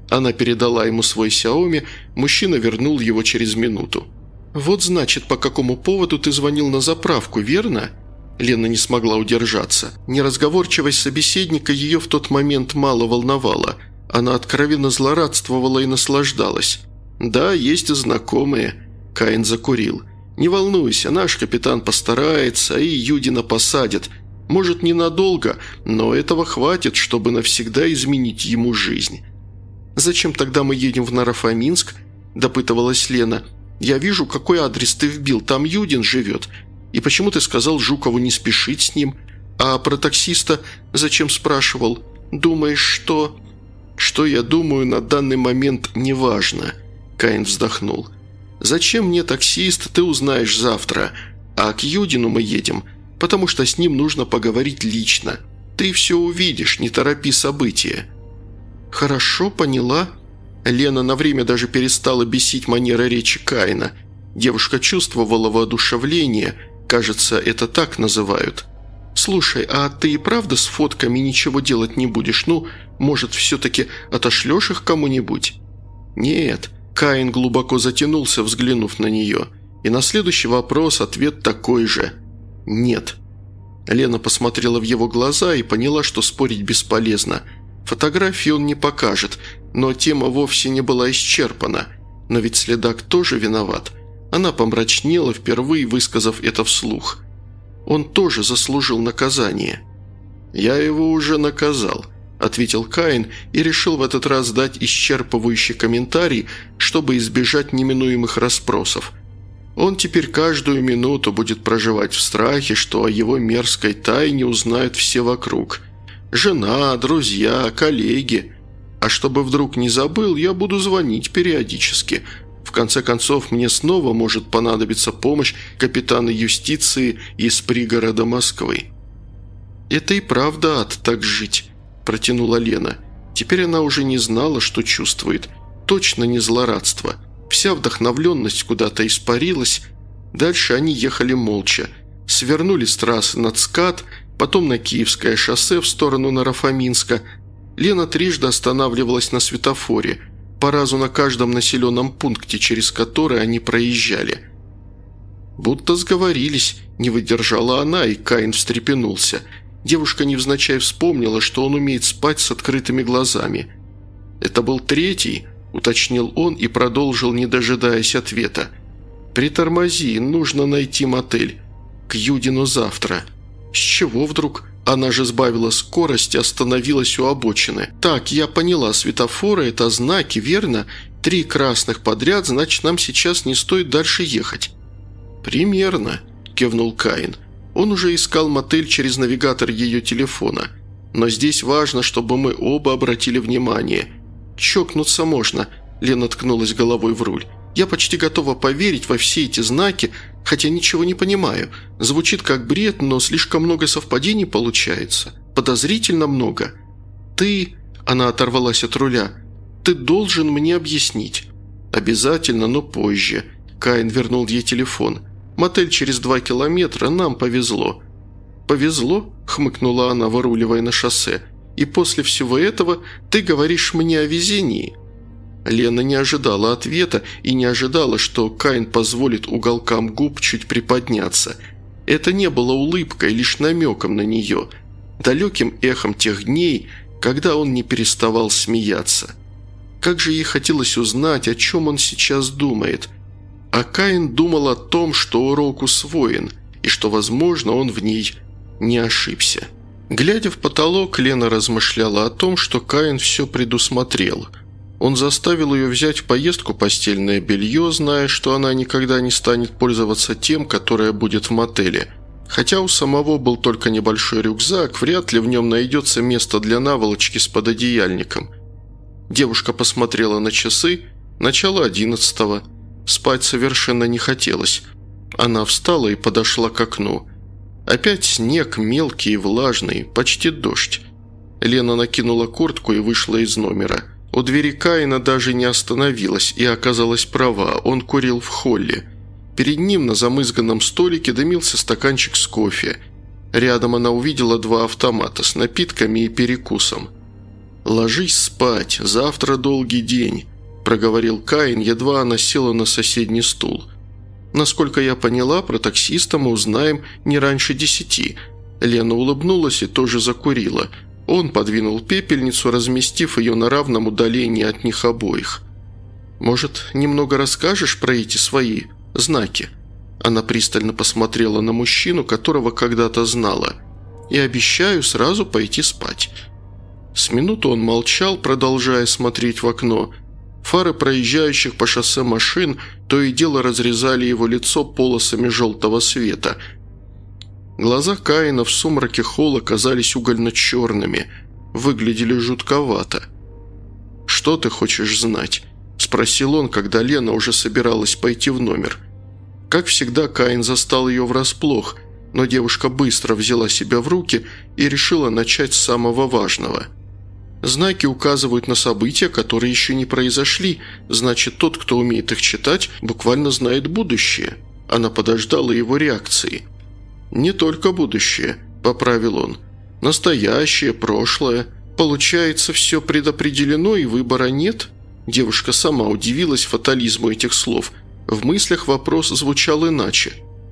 Она передала ему свой Xiaomi, мужчина вернул его через минуту. «Вот значит, по какому поводу ты звонил на заправку, верно?» Лена не смогла удержаться. Неразговорчивость собеседника ее в тот момент мало волновала. Она откровенно злорадствовала и наслаждалась. «Да, есть знакомые». Каин закурил. «Не волнуйся, наш капитан постарается, и Юдина посадят. Может, ненадолго, но этого хватит, чтобы навсегда изменить ему жизнь». «Зачем тогда мы едем в Наро-Фоминск?» – допытывалась Лена. «Я вижу, какой адрес ты вбил, там Юдин живет. И почему ты сказал Жукову не спешить с ним? А про таксиста зачем спрашивал? Думаешь, что...» «Что я думаю, на данный момент неважно», – Каин вздохнул. «Зачем мне таксист, ты узнаешь завтра. А к Юдину мы едем, потому что с ним нужно поговорить лично. Ты все увидишь, не торопи события». «Хорошо, поняла». Лена на время даже перестала бесить манера речи Каина. Девушка чувствовала воодушевление, кажется, это так называют. «Слушай, а ты и правда с фотками ничего делать не будешь? Ну, может, все-таки отошлешь их кому-нибудь?» «Нет». Каин глубоко затянулся, взглянув на нее. И на следующий вопрос ответ такой же. «Нет». Лена посмотрела в его глаза и поняла, что спорить бесполезно. Фотографии он не покажет, но тема вовсе не была исчерпана. Но ведь следак тоже виноват. Она помрачнела, впервые высказав это вслух. Он тоже заслужил наказание. «Я его уже наказал», – ответил Каин и решил в этот раз дать исчерпывающий комментарий, чтобы избежать неминуемых расспросов. Он теперь каждую минуту будет проживать в страхе, что о его мерзкой тайне узнают все вокруг. Жена, друзья, коллеги. А чтобы вдруг не забыл, я буду звонить периодически. В конце концов, мне снова может понадобиться помощь капитана юстиции из пригорода Москвы». «Это и правда ад так жить», – протянула Лена. Теперь она уже не знала, что чувствует. Точно не злорадство. Вся вдохновленность куда-то испарилась. Дальше они ехали молча. Свернули с трассы на ЦКАД, потом на Киевское шоссе в сторону Наро-Фоминска. Лена трижды останавливалась на светофоре, по разу на каждом населенном пункте, через который они проезжали. Будто сговорились, не выдержала она, и Каин встрепенулся. Девушка невзначай вспомнила, что он умеет спать с открытыми глазами. «Это был третий», – уточнил он и продолжил, не дожидаясь ответа. «Притормози, нужно найти мотель. К Юдину завтра». «С чего вдруг? Она же сбавила скорость и остановилась у обочины. Так, я поняла, светофоры – это знаки, верно? 3 красных подряд, значит, нам сейчас не стоит дальше ехать». «Примерно», – кивнул Каин. Он уже искал мотель через навигатор ее телефона. «Но здесь важно, чтобы мы оба обратили внимание. Чокнуться можно», – Лена ткнулась головой в руль. «Я почти готова поверить во все эти знаки, хотя ничего не понимаю. Звучит как бред, но слишком много совпадений получается. Подозрительно много. Ты...» – она оторвалась от руля. «Ты должен мне объяснить». «Обязательно, но позже». Каин вернул ей телефон. «Мотель через 2 километра, нам повезло». «Повезло?» – хмыкнула она, выруливая на шоссе. «И после всего этого ты говоришь мне о везении?» Лена не ожидала ответа и не ожидала, что Каин позволит уголкам губ чуть приподняться. Это не было улыбкой, лишь намеком на нее, далеким эхом тех дней, когда он не переставал смеяться. Как же ей хотелось узнать, о чем он сейчас думает. А Каин думал о том, что урок усвоен, и что, возможно, он в ней не ошибся. Глядя в потолок, Лена размышляла о том, что Каин все предусмотрел. Он заставил ее взять в поездку постельное белье, зная, что она никогда не станет пользоваться тем, которое будет в мотеле. Хотя у самого был только небольшой рюкзак, вряд ли в нем найдется место для наволочки с пододеяльником. Девушка посмотрела на часы, начало 11-го. Спать совершенно не хотелось. Она встала и подошла к окну. Опять снег, мелкий и влажный, почти дождь. Лена накинула куртку и вышла из номера. У двери Каина даже не остановилась и оказалась права, он курил в холле. Перед ним на замызганном столике дымился стаканчик с кофе. Рядом она увидела 2 автомата с напитками и перекусом. «Ложись спать, завтра долгий день», – проговорил Каин, едва она села на соседний стул. «Насколько я поняла, про таксиста мы узнаем не раньше 10». Лена улыбнулась и тоже закурила. Он подвинул пепельницу, разместив ее на равном удалении от них обоих. «Может, немного расскажешь про эти свои знаки?» Она пристально посмотрела на мужчину, которого когда-то знала. «И обещаю сразу пойти спать». С минуту он молчал, продолжая смотреть в окно. Фары проезжающих по шоссе машин то и дело разрезали его лицо полосами желтого света. Глаза Каина в сумраке холла казались угольно-черными, выглядели жутковато. «Что ты хочешь знать?» – спросил он, когда Лена уже собиралась пойти в номер. Как всегда, Каин застал ее врасплох, но девушка быстро взяла себя в руки и решила начать с самого важного. Знаки указывают на события, которые еще не произошли, значит, тот, кто умеет их читать, буквально знает будущее. Она подождала его реакции. «Не только будущее», – поправил он. «Настоящее, прошлое. Получается, все предопределено и выбора нет?» Девушка сама удивилась фатализму этих слов. В мыслях вопрос звучал иначе.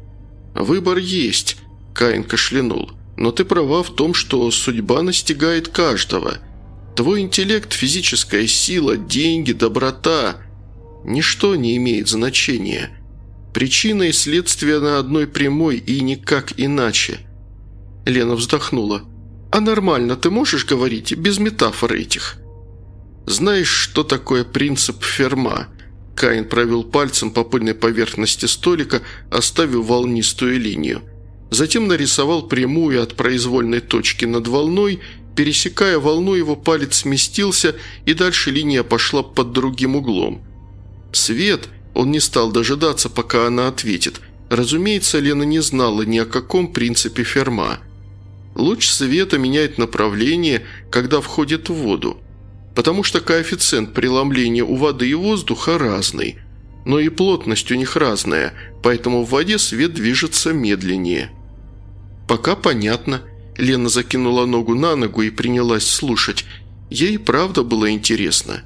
«Выбор есть», – Каин кашлянул. «Но ты права в том, что судьба настигает каждого. Твой интеллект, физическая сила, деньги, доброта – ничто не имеет значения. Причина и следствие на одной прямой и никак иначе». Лена вздохнула. «А нормально ты можешь говорить, без метафор этих?» «Знаешь, что такое принцип Ферма?» Каин провел пальцем по пыльной поверхности столика, оставив волнистую линию. Затем нарисовал прямую от произвольной точки над волной. Пересекая волну, его палец сместился, и дальше линия пошла под другим углом. «Свет?» Он не стал дожидаться, пока она ответит. Разумеется, Лена не знала ни о каком принципе Ферма. Луч света меняет направление, когда входит в воду. Потому что коэффициент преломления у воды и воздуха разный. Но и плотность у них разная, поэтому в воде свет движется медленнее. «Пока понятно». Лена закинула ногу на ногу и принялась слушать. Ей правда было интересно.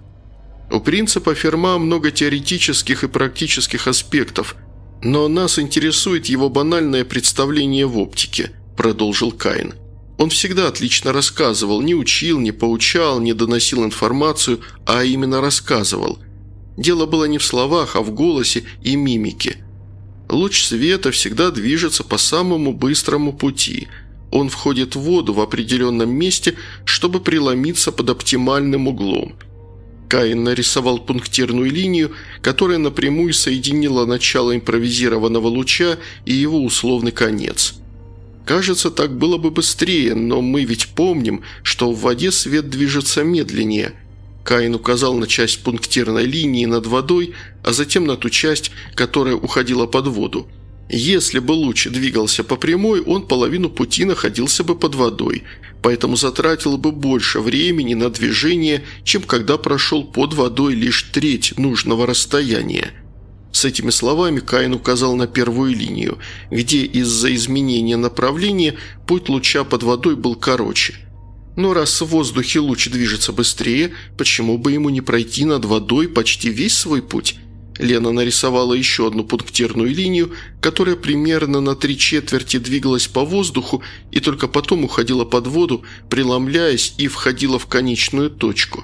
У принципа Ферма много теоретических и практических аспектов, но нас интересует его банальное представление в оптике, продолжил Каин. Он всегда отлично рассказывал, не учил, не поучал, не доносил информацию, а именно рассказывал. Дело было не в словах, а в голосе и мимике. Луч света всегда движется по самому быстрому пути. Он входит в воду в определенном месте, чтобы преломиться под оптимальным углом. Каин нарисовал пунктирную линию, которая напрямую соединила начало импровизированного луча и его условный конец. Кажется, так было бы быстрее, но мы ведь помним, что в воде свет движется медленнее. Каин указал на часть пунктирной линии над водой, а затем на ту часть, которая уходила под воду. Если бы луч двигался по прямой, он половину пути находился бы под водой, поэтому затратил бы больше времени на движение, чем когда прошел под водой лишь треть нужного расстояния. С этими словами Каин указал на первую линию, где из-за изменения направления путь луча под водой был короче. Но раз в воздухе луч движется быстрее, почему бы ему не пройти над водой почти весь свой путь? Лена нарисовала еще одну пунктирную линию, которая примерно на 3/4 двигалась по воздуху и только потом уходила под воду, преломляясь и входила в конечную точку.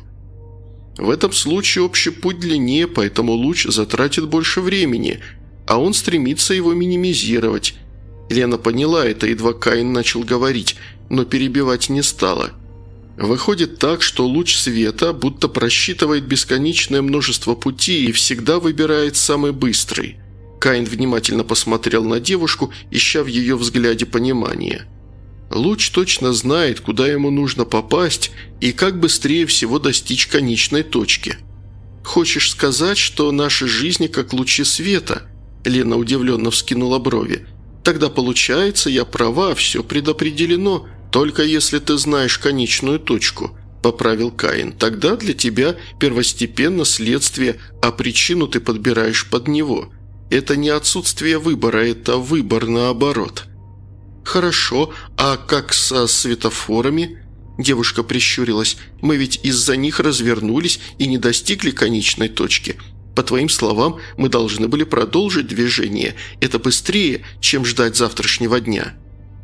В этом случае общий путь длиннее, поэтому луч затратит больше времени, а он стремится его минимизировать. Лена поняла это, едва Каин начал говорить, но перебивать не стала. Выходит так, что луч света будто просчитывает бесконечное множество путей и всегда выбирает самый быстрый. Каин внимательно посмотрел на девушку, ища в ее взгляде понимания. Луч точно знает, куда ему нужно попасть и как быстрее всего достичь конечной точки. «Хочешь сказать, что наши жизни как лучи света?» Лена удивленно вскинула брови. «Тогда получается, я права, все предопределено. Только если ты знаешь конечную точку», – поправил Каин. «Тогда для тебя первостепенно следствие, а причину ты подбираешь под него. Это не отсутствие выбора, это выбор наоборот». «Хорошо, а как со светофорами?» Девушка прищурилась. «Мы ведь из-за них развернулись и не достигли конечной точки. По твоим словам, мы должны были продолжить движение. Это быстрее, чем ждать завтрашнего дня».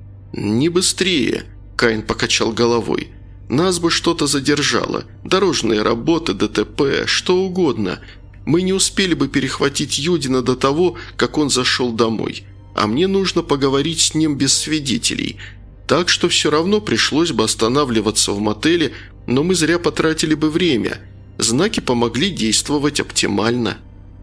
«Не быстрее», – Каин покачал головой. «Нас бы что-то задержало. Дорожные работы, ДТП, что угодно. Мы не успели бы перехватить Юдина до того, как он зашел домой. А мне нужно поговорить с ним без свидетелей. Так что все равно пришлось бы останавливаться в мотеле, но мы зря потратили бы время. Знаки помогли действовать оптимально».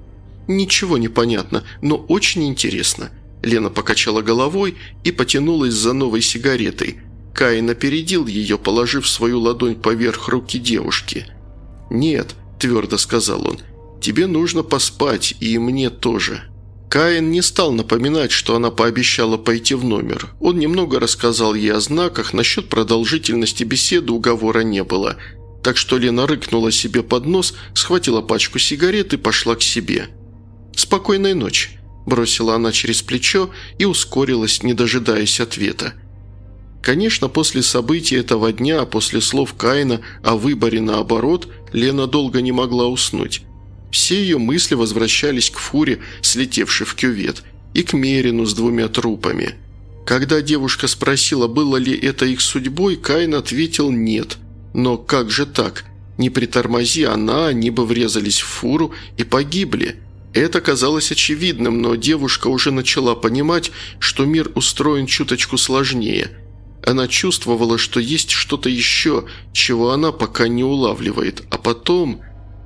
«Ничего не понятно, но очень интересно». Лена покачала головой и потянулась за новой сигаретой. Каин опередил ее, положив свою ладонь поверх руки девушки. «Нет», – твердо сказал он, – «тебе нужно поспать, и мне тоже». Каин не стал напоминать, что она пообещала пойти в номер. Он немного рассказал ей о знаках, насчет продолжительности беседы уговора не было. Так что Лена рыкнула себе под нос, схватила пачку сигарет и пошла к себе. «Спокойной ночи», – бросила она через плечо и ускорилась, не дожидаясь ответа. Конечно, после событий этого дня, после слов Каина о выборе наоборот, Лена долго не могла уснуть. Все ее мысли возвращались к фуре, слетевшей в кювет, и к Мерину с 2 трупами. Когда девушка спросила, было ли это их судьбой, Каин ответил «нет». Но как же так? Не притормози она, они бы врезались в фуру и погибли. Это казалось очевидным, но девушка уже начала понимать, что мир устроен чуточку сложнее. Она чувствовала, что есть что-то еще, чего она пока не улавливает, а потом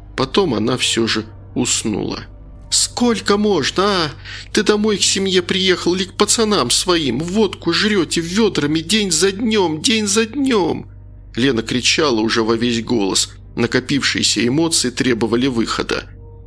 она все же уснула. «Сколько можно, а? Ты домой к семье приехал или к пацанам своим? Водку жрете ведрами день за днем, день за днем!» Лена кричала уже во весь голос. Накопившиеся эмоции требовали выхода.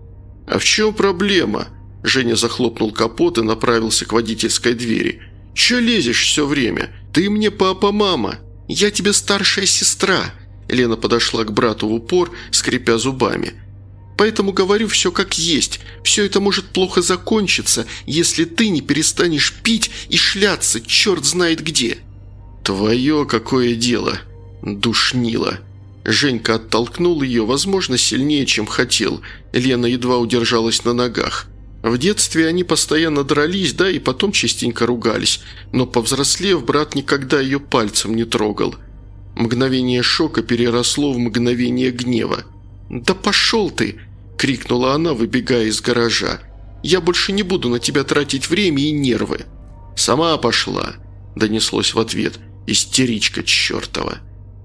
«А в чем проблема?» Женя захлопнул капот и направился к водительской двери. «Че лезешь все время? Ты мне папа, мама. Я тебе старшая сестра». Лена подошла к брату в упор, скрипя зубами. «Поэтому говорю все как есть. Все это может плохо закончиться, если ты не перестанешь пить и шляться черт знает где». «Твое какое дело?» – душнило. Женька оттолкнул ее, возможно, сильнее, чем хотел. Лена едва удержалась на ногах. В детстве они постоянно дрались, да, и потом частенько ругались. Но повзрослев, брат никогда ее пальцем не трогал. Мгновение шока переросло в мгновение гнева. «Да пошел ты!» – крикнула она, выбегая из гаража. «Я больше не буду на тебя тратить время и нервы». «Сама пошла», – донеслось в ответ. «Истеричка чертова».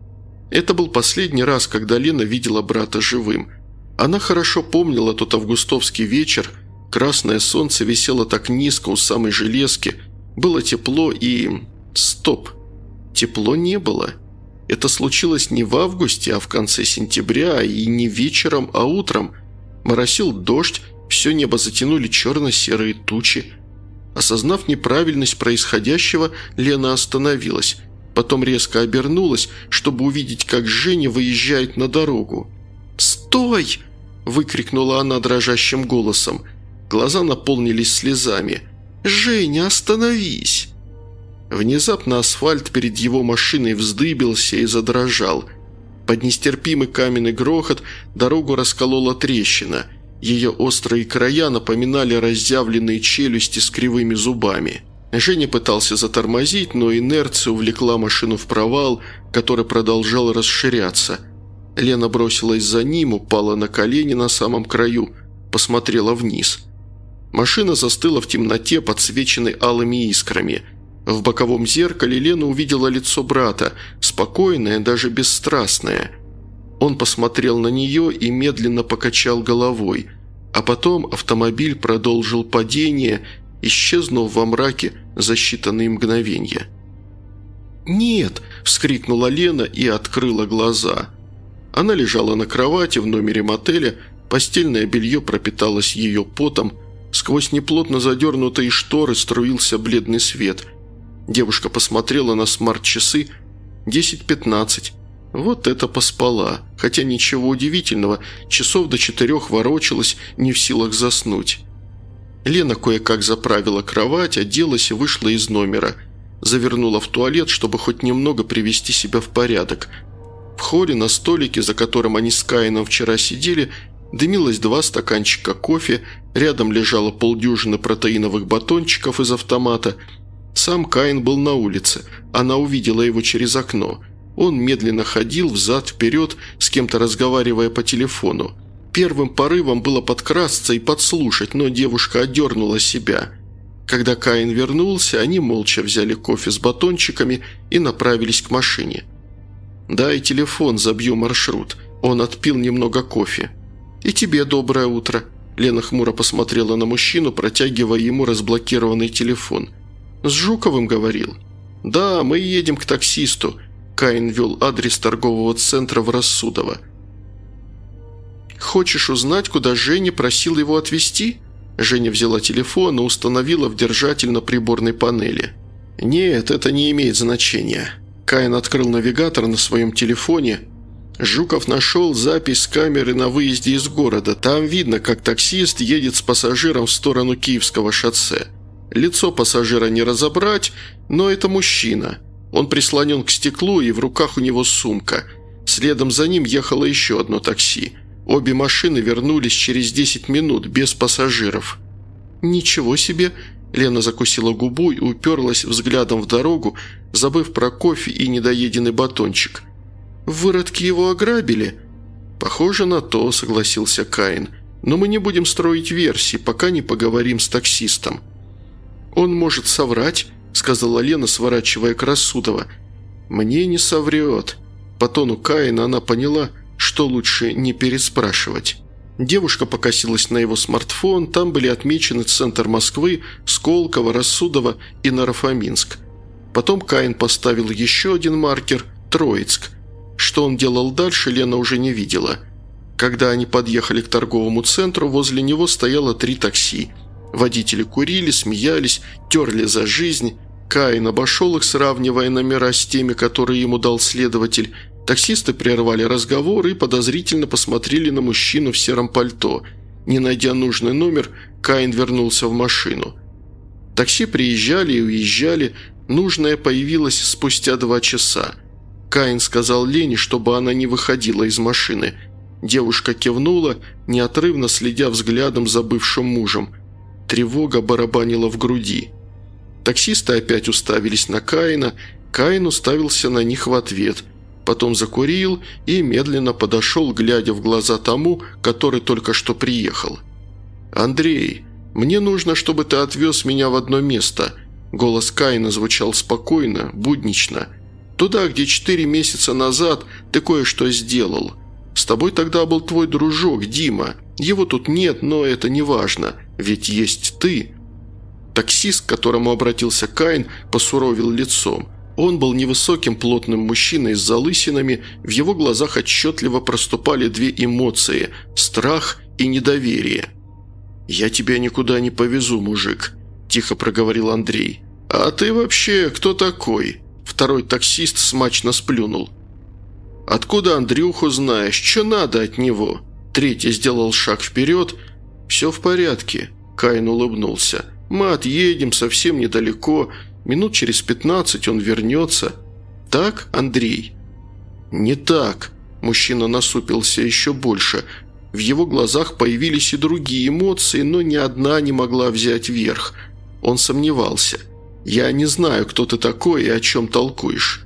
Это был последний раз, когда Лена видела брата живым. Она хорошо помнила тот августовский вечер. Красное солнце висело так низко у самой железки. Было тепло и... Стоп. Тепло не было. Это случилось не в августе, а в конце сентября, и не вечером, а утром. Моросил дождь, все небо затянули черно-серые тучи. Осознав неправильность происходящего, Лена остановилась. Потом резко обернулась, чтобы увидеть, как Женя выезжает на дорогу. «Стой!» – выкрикнула она дрожащим голосом. Глаза наполнились слезами. «Женя, остановись!» Внезапно асфальт перед его машиной вздыбился и задрожал. Под нестерпимый каменный грохот дорогу расколола трещина. Ее острые края напоминали разъявленные челюсти с кривыми зубами. Женя пытался затормозить, но инерция увлекла машину в провал, который продолжал расширяться. Лена бросилась за ним, упала на колени на самом краю, посмотрела вниз. Машина застыла в темноте, подсвеченной алыми искрами. В боковом зеркале Лена увидела лицо брата, спокойное, даже бесстрастное. Он посмотрел на нее и медленно покачал головой, а потом автомобиль продолжил падение, исчезнув во мраке за считанные мгновения. «Нет!» – вскрикнула Лена и открыла глаза. Она лежала на кровати в номере мотеля, постельное белье пропиталось ее потом, сквозь неплотно задернутые шторы струился бледный свет. Девушка посмотрела на смарт-часы. 10:15. Вот это поспала. Хотя ничего удивительного, часов до 4 ворочалась, не в силах заснуть. Лена кое-как заправила кровать, оделась и вышла из номера. завернула в туалет, чтобы хоть немного привести себя в порядок. В холле на столике, за которым они с Каином вчера сидели, дымилось 2 стаканчика кофе, рядом лежало полдюжины протеиновых батончиков из автомата. Сам Каин был на улице, она увидела его через окно. Он медленно ходил взад-вперед, с кем-то разговаривая по телефону. Первым порывом было подкрасться и подслушать, но девушка отдернула себя. Когда Каин вернулся, они молча взяли кофе с батончиками и направились к машине. «Дай телефон, забью маршрут». Он отпил немного кофе. «И тебе доброе утро». Лена хмуро посмотрела на мужчину, протягивая ему разблокированный телефон. «С Жуковым говорил?» «Да, мы едем к таксисту». Каин ввел адрес торгового центра в Рассудово. «Хочешь узнать, куда Женя просил его отвезти?» Женя взяла телефон и установила в держатель на приборной панели. «Нет, это не имеет значения». Каин открыл навигатор на своем телефоне. Жуков нашел запись с камеры на выезде из города. Там видно, как таксист едет с пассажиром в сторону Киевского шоссе. Лицо пассажира не разобрать, но это мужчина. Он прислонен к стеклу, и в руках у него сумка. Следом за ним ехало еще одно такси. Обе машины вернулись через 10 минут, без пассажиров. «Ничего себе!» Лена закусила губу и уперлась взглядом в дорогу, забыв про кофе и недоеденный батончик. «Выродки его ограбили?» «Похоже на то», – согласился Каин. «Но мы не будем строить версии, пока не поговорим с таксистом». «Он может соврать», – сказала Лена, сворачивая к Рассудово. «Мне не соврет». По тону Каина она поняла, что лучше не переспрашивать. Девушка покосилась на его смартфон, там были отмечены центр Москвы, Сколково, Рассудово и Наро-Фоминск. Потом Каин поставил еще один маркер – Троицк. Что он делал дальше, Лена уже не видела. Когда они подъехали к торговому центру, возле него стояло 3 такси. Водители курили, смеялись, терли за жизнь. Каин обошел их, сравнивая номера с теми, которые ему дал следователь. Таксисты прервали разговор и подозрительно посмотрели на мужчину в сером пальто. Не найдя нужный номер, Каин вернулся в машину. Такси приезжали и уезжали, нужное появилось спустя 2 часа. Каин сказал Лене, чтобы она не выходила из машины. Девушка кивнула, неотрывно следя взглядом за бывшим мужем. Тревога барабанила в груди. Таксисты опять уставились на Каина, Каин уставился на них в ответ. Потом закурил и медленно подошел, глядя в глаза тому, который только что приехал. «Андрей, мне нужно, чтобы ты отвез меня в одно место». Голос Каина звучал спокойно, буднично. «Туда, где 4 месяца назад ты кое-что сделал. С тобой тогда был твой дружок Дима. Его тут нет, но это не важно, ведь есть ты». Таксист, к которому обратился Каин, посуровил лицом. Он был невысоким плотным мужчиной с залысинами, в его глазах отчетливо проступали 2 эмоции – страх и недоверие. «Я тебя никуда не повезу, мужик», – тихо проговорил Андрей. «А ты вообще кто такой?» Второй таксист смачно сплюнул. «Откуда Андрюху знаешь? Че надо от него?» Третий сделал шаг вперед. «Все в порядке», – Каин улыбнулся. «Мы отъедем совсем недалеко. Минут через 15 он вернется. Так, Андрей?» «Не так». Мужчина насупился еще больше. В его глазах появились и другие эмоции, но ни одна не могла взять верх. Он сомневался. «Я не знаю, кто ты такой и о чем толкуешь».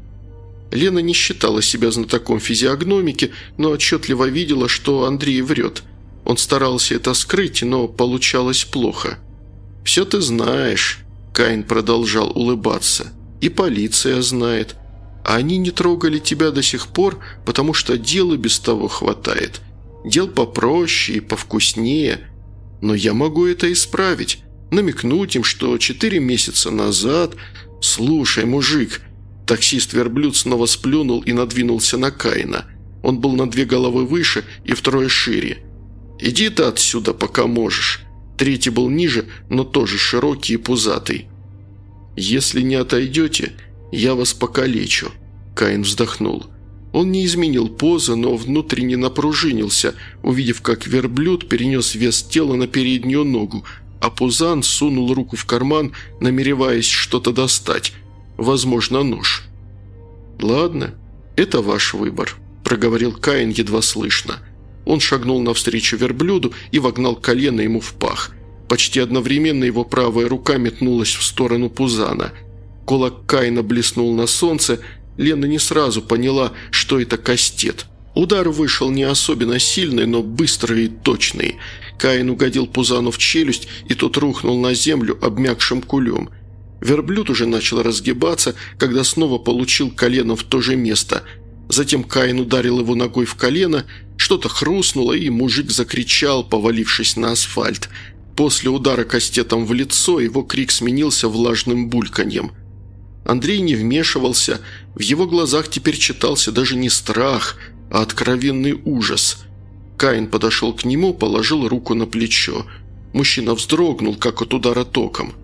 Лена не считала себя знатоком физиогномики, но отчетливо видела, что Андрей врет. Он старался это скрыть, но получалось плохо. «Все ты знаешь», – Каин продолжал улыбаться. «И полиция знает. А они не трогали тебя до сих пор, потому что дел и без того хватает. Дел попроще и повкуснее. Но я могу это исправить. Намекнуть им, что 4 месяца назад... Слушай, мужик...» Таксист-верблюд снова сплюнул и надвинулся на Каина. Он был на 2 головы выше и втрое шире. «Иди ты отсюда, пока можешь». Третий был ниже, но тоже широкий и пузатый. «Если не отойдете, я вас покалечу», – Каин вздохнул. Он не изменил позы, но внутренне напружинился, увидев, как верблюд перенес вес тела на переднюю ногу, а Пузан сунул руку в карман, намереваясь что-то достать. Возможно, нож. «Ладно, это ваш выбор», – проговорил Каин едва слышно. Он шагнул навстречу верблюду и вогнал колено ему в пах. Почти одновременно его правая рука метнулась в сторону Пузана. Кулак Каина блеснул на солнце. Лена не сразу поняла, что это кастет. Удар вышел не особенно сильный, но быстрый и точный. Каин угодил Пузану в челюсть, и тот рухнул на землю обмякшим кулем. Верблюд уже начал разгибаться, когда снова получил коленом в то же место. Затем Каин ударил его ногой в колено, что-то хрустнуло, и мужик закричал, повалившись на асфальт. После удара кастетом в лицо его крик сменился влажным бульканьем. Андрей не вмешивался, в его глазах теперь читался даже не страх, а откровенный ужас. Каин подошел к нему, положил руку на плечо. Мужчина вздрогнул, как от удара током.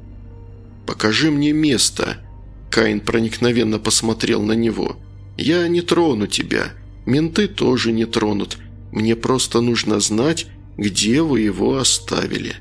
«Покажи мне место», – Каин проникновенно посмотрел на него. «Я не трону тебя, менты тоже не тронут. Мне просто нужно знать, где вы его оставили».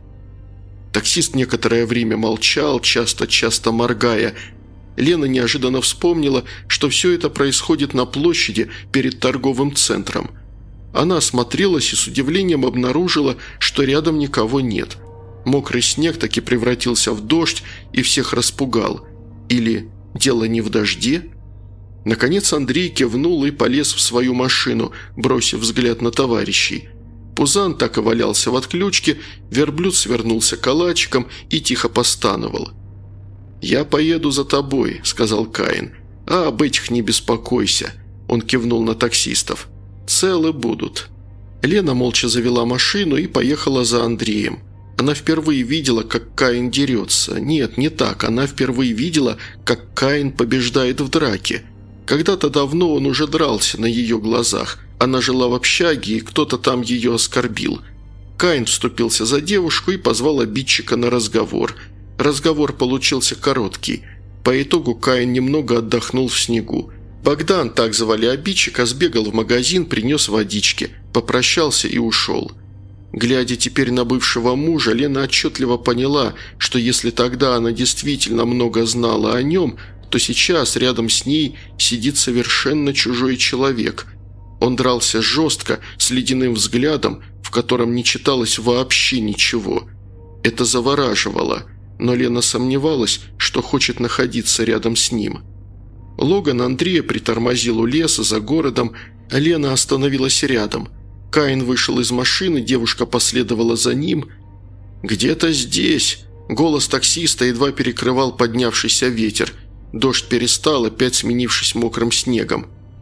Таксист некоторое время молчал, часто-часто моргая. Лена неожиданно вспомнила, что все это происходит на площади перед торговым центром. Она осмотрелась и с удивлением обнаружила, что рядом никого нет. Мокрый снег таки превратился в дождь и всех распугал. Или дело не в дожде? Наконец Андрей кивнул и полез в свою машину, бросив взгляд на товарищей. Пузан так и валялся в отключке, верблюд свернулся калачиком и тихо постановал. «Я поеду за тобой», – сказал Каин. «А об этих не беспокойся», – он кивнул на таксистов. «Целы будут». Лена молча завела машину и поехала за Андреем. Она впервые видела, как Каин дерется. Нет, не так. Она впервые видела, как Каин побеждает в драке. Когда-то давно он уже дрался на ее глазах. Она жила в общаге, и кто-то там ее оскорбил. Каин вступился за девушку и позвал обидчика на разговор. Разговор получился короткий. По итогу Каин немного отдохнул в снегу. Богдан, так звали обидчика, сбегал в магазин, принес водички, попрощался и ушел. Глядя теперь на бывшего мужа, Лена отчетливо поняла, что если тогда она действительно много знала о нем, то сейчас рядом с ней сидит совершенно чужой человек. Он дрался жестко, с ледяным взглядом, в котором не читалось вообще ничего. Это завораживало, но Лена сомневалась, что хочет находиться рядом с ним. Логан Андрея притормозил у леса за городом, а Лена остановилась рядом. Каин вышел из машины, девушка последовала за ним. «Где-то здесь!» Голос таксиста едва перекрывал поднявшийся ветер. Дождь перестал, опять сменившись мокрым снегом.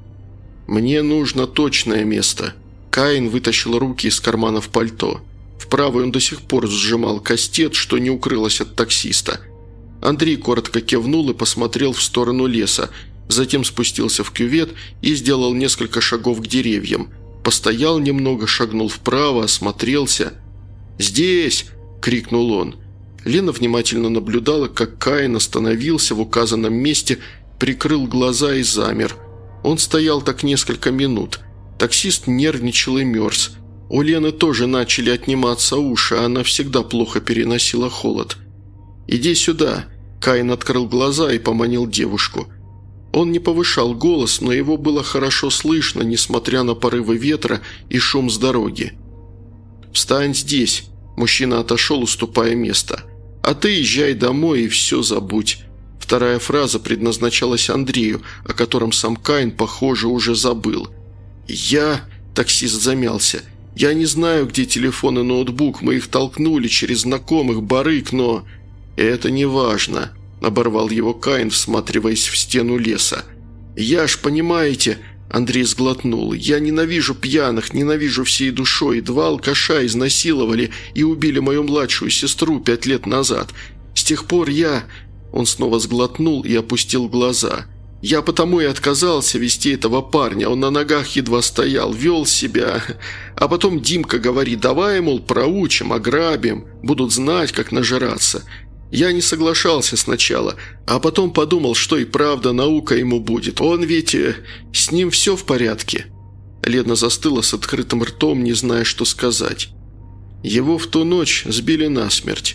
«Мне нужно точное место». Каин вытащил руки из карманов пальто. В правой он до сих пор сжимал кастет, что не укрылось от таксиста. Андрей коротко кивнул и посмотрел в сторону леса, затем спустился в кювет и сделал несколько шагов к деревьям. Постоял немного, шагнул вправо, осмотрелся. «Здесь!» – крикнул он. Лена внимательно наблюдала, как Каин остановился в указанном месте, прикрыл глаза и замер. Он стоял так несколько минут. Таксист нервничал и мерз. У Лены тоже начали отниматься уши, а она всегда плохо переносила холод. «Иди сюда!» Каин открыл глаза и поманил девушку. Он не повышал голос, но его было хорошо слышно, несмотря на порывы ветра и шум с дороги. «Встань здесь!» Мужчина отошел, уступая место. «А ты езжай домой и все забудь». Вторая фраза предназначалась Андрею, о котором сам Каин, похоже, уже забыл. «Я...» – таксист замялся. «Я не знаю, где телефон и ноутбук, мы их толкнули через знакомых, барыг, но...» «Это не важно», – оборвал его Каин, всматриваясь в стену леса. «Я ж, понимаете...» – Андрей сглотнул. «Я ненавижу пьяных, ненавижу всей душой. 2 алкаша изнасиловали и убили мою младшую сестру 5 лет назад. С тех пор я...» Он снова сглотнул и опустил глаза. «Я потому и отказался вести этого парня. Он на ногах едва стоял, вел себя. А потом Димка говорит, давай, мол, проучим, ограбим, будут знать, как нажираться. Я не соглашался сначала, а потом подумал, что и правда наука ему будет. Он ведь... с ним все в порядке». Лена застыла с открытым ртом, не зная, что сказать. «Его в ту ночь сбили насмерть».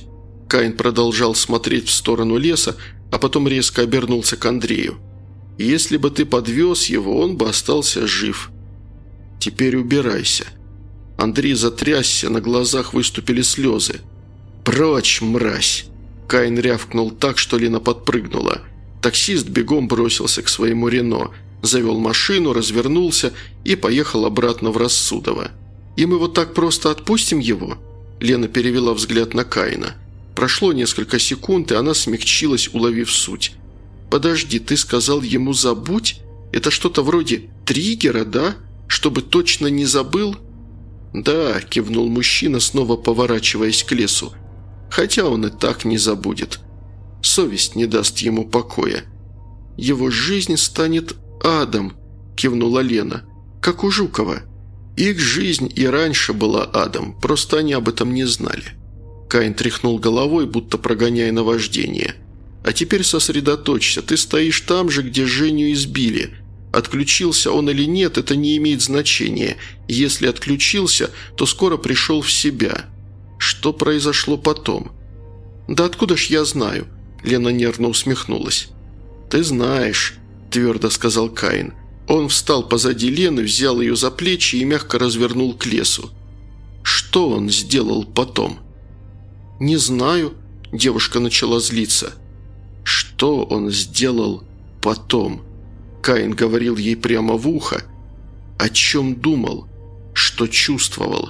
Каин продолжал смотреть в сторону леса, а потом резко обернулся к Андрею. «Если бы ты подвез его, он бы остался жив. Теперь убирайся». Андрей затрясся, на глазах выступили слезы. «Прочь, мразь!» Каин рявкнул так, что Лена подпрыгнула. Таксист бегом бросился к своему Рено, завел машину, развернулся и поехал обратно в Рассудово. «И мы вот так просто отпустим его?» Лена перевела взгляд на Каина. Прошло несколько секунд, и она смягчилась, уловив суть. «Подожди, ты сказал ему «забудь»? Это что-то вроде триггера, да? Чтобы точно не забыл?» «Да», – кивнул мужчина, снова поворачиваясь к лесу. «Хотя он и так не забудет. Совесть не даст ему покоя. Его жизнь станет адом», – кивнула Лена, – «как у Жукова. Их жизнь и раньше была адом, просто они об этом не знали». Каин тряхнул головой, будто прогоняя наваждение. «А теперь сосредоточься, ты стоишь там же, где Женю избили. Отключился он или нет, это не имеет значения. Если отключился, то скоро пришел в себя. Что произошло потом?» «Да откуда ж я знаю?» Лена нервно усмехнулась. «Ты знаешь», – твердо сказал Каин. Он встал позади Лены, взял ее за плечи и мягко развернул к лесу. «Что он сделал потом?» «Не знаю», – девушка начала злиться. «Что он сделал потом?» Каин говорил ей прямо в ухо. «О чем думал? Что чувствовал?»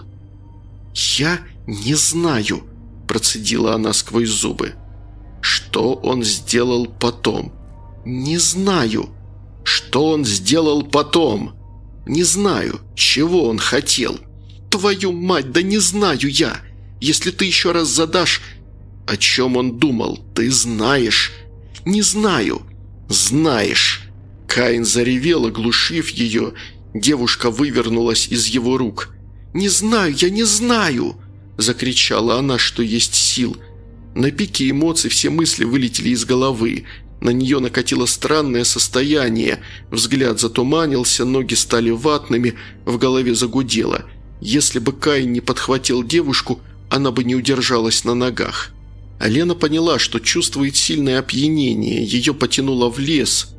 «Я не знаю», – процедила она сквозь зубы. «Что он сделал потом?» «Не знаю». «Что он сделал потом?» «Не знаю. Чего он хотел?» «Твою мать, да не знаю я! Если ты еще раз задашь...» «О чем он думал? Ты знаешь?» «Не знаю». «Знаешь». Каин заревел, оглушив ее. Девушка вывернулась из его рук. «Не знаю, я не знаю!» – закричала она, что есть сил. На пике эмоций все мысли вылетели из головы. На нее накатило странное состояние. Взгляд затуманился, ноги стали ватными, в голове загудело. Если бы Каин не подхватил девушку, она бы не удержалась на ногах. А Лена поняла, что чувствует сильное опьянение. Ее потянуло в лес.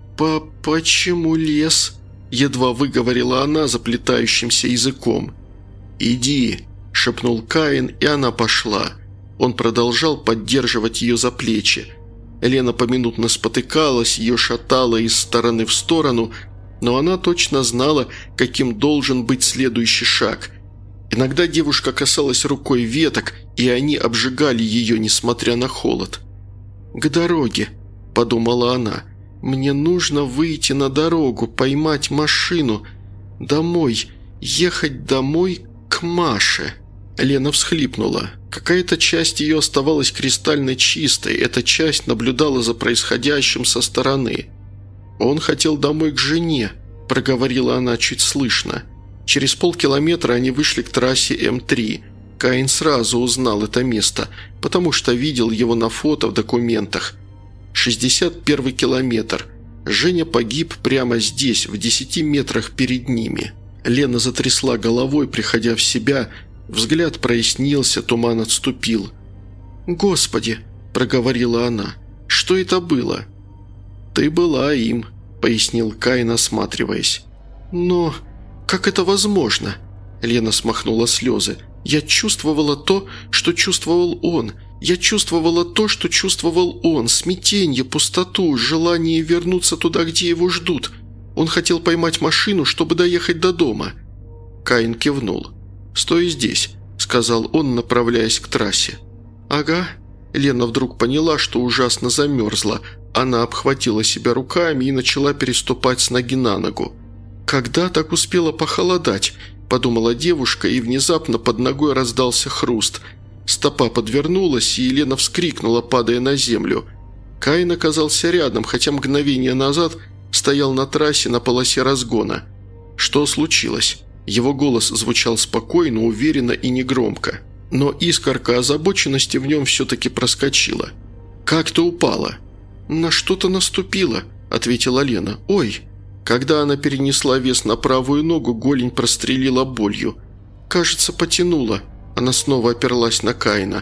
«Почему лес?» – едва выговорила она заплетающимся языком. «Иди», – шепнул Каин, и она пошла. Он продолжал поддерживать ее за плечи. Лена поминутно спотыкалась, ее шатало из стороны в сторону, но она точно знала, каким должен быть следующий шаг. Иногда девушка касалась рукой веток, и они обжигали ее, несмотря на холод. «К дороге», – подумала она. «Мне нужно выйти на дорогу, поймать машину. Домой. Ехать домой к Маше». Лена всхлипнула. Какая-то часть ее оставалась кристально чистой, эта часть наблюдала за происходящим со стороны. «Он хотел домой к жене», – проговорила она чуть слышно. Через полкилометра они вышли к трассе М3. Каин сразу узнал это место, потому что видел его на фото в документах. 61-й километр. Женя погиб прямо здесь, в 10 метрах перед ними. Лена затрясла головой, приходя в себя. Взгляд прояснился, туман отступил. «Господи!» – проговорила она. «Что это было?» «Ты была им», – пояснил Каин, осматриваясь. «Но как это возможно?» – Лена смахнула слезы. «Я чувствовала то, что чувствовал он. Я чувствовала то, что чувствовал он. Смятение, пустоту, желание вернуться туда, где его ждут. Он хотел поймать машину, чтобы доехать до дома». Каин кивнул. «Стой здесь», – сказал он, направляясь к трассе. «Ага». Лена вдруг поняла, что ужасно замерзла. Она обхватила себя руками и начала переступать с ноги на ногу. «Когда так успело похолодать?» – подумала девушка, и внезапно под ногой раздался хруст. Стопа подвернулась, и Лена вскрикнула, падая на землю. Каин оказался рядом, хотя мгновение назад стоял на трассе на полосе разгона. «Что случилось?» Его голос звучал спокойно, уверенно и негромко. Но искорка озабоченности в нем все-таки проскочила. «Как ты упала?» «На что-то наступило», – ответила Лена. «Ой!» Когда она перенесла вес на правую ногу, голень прострелила болью. «Кажется, потянула». Она снова оперлась на Каина.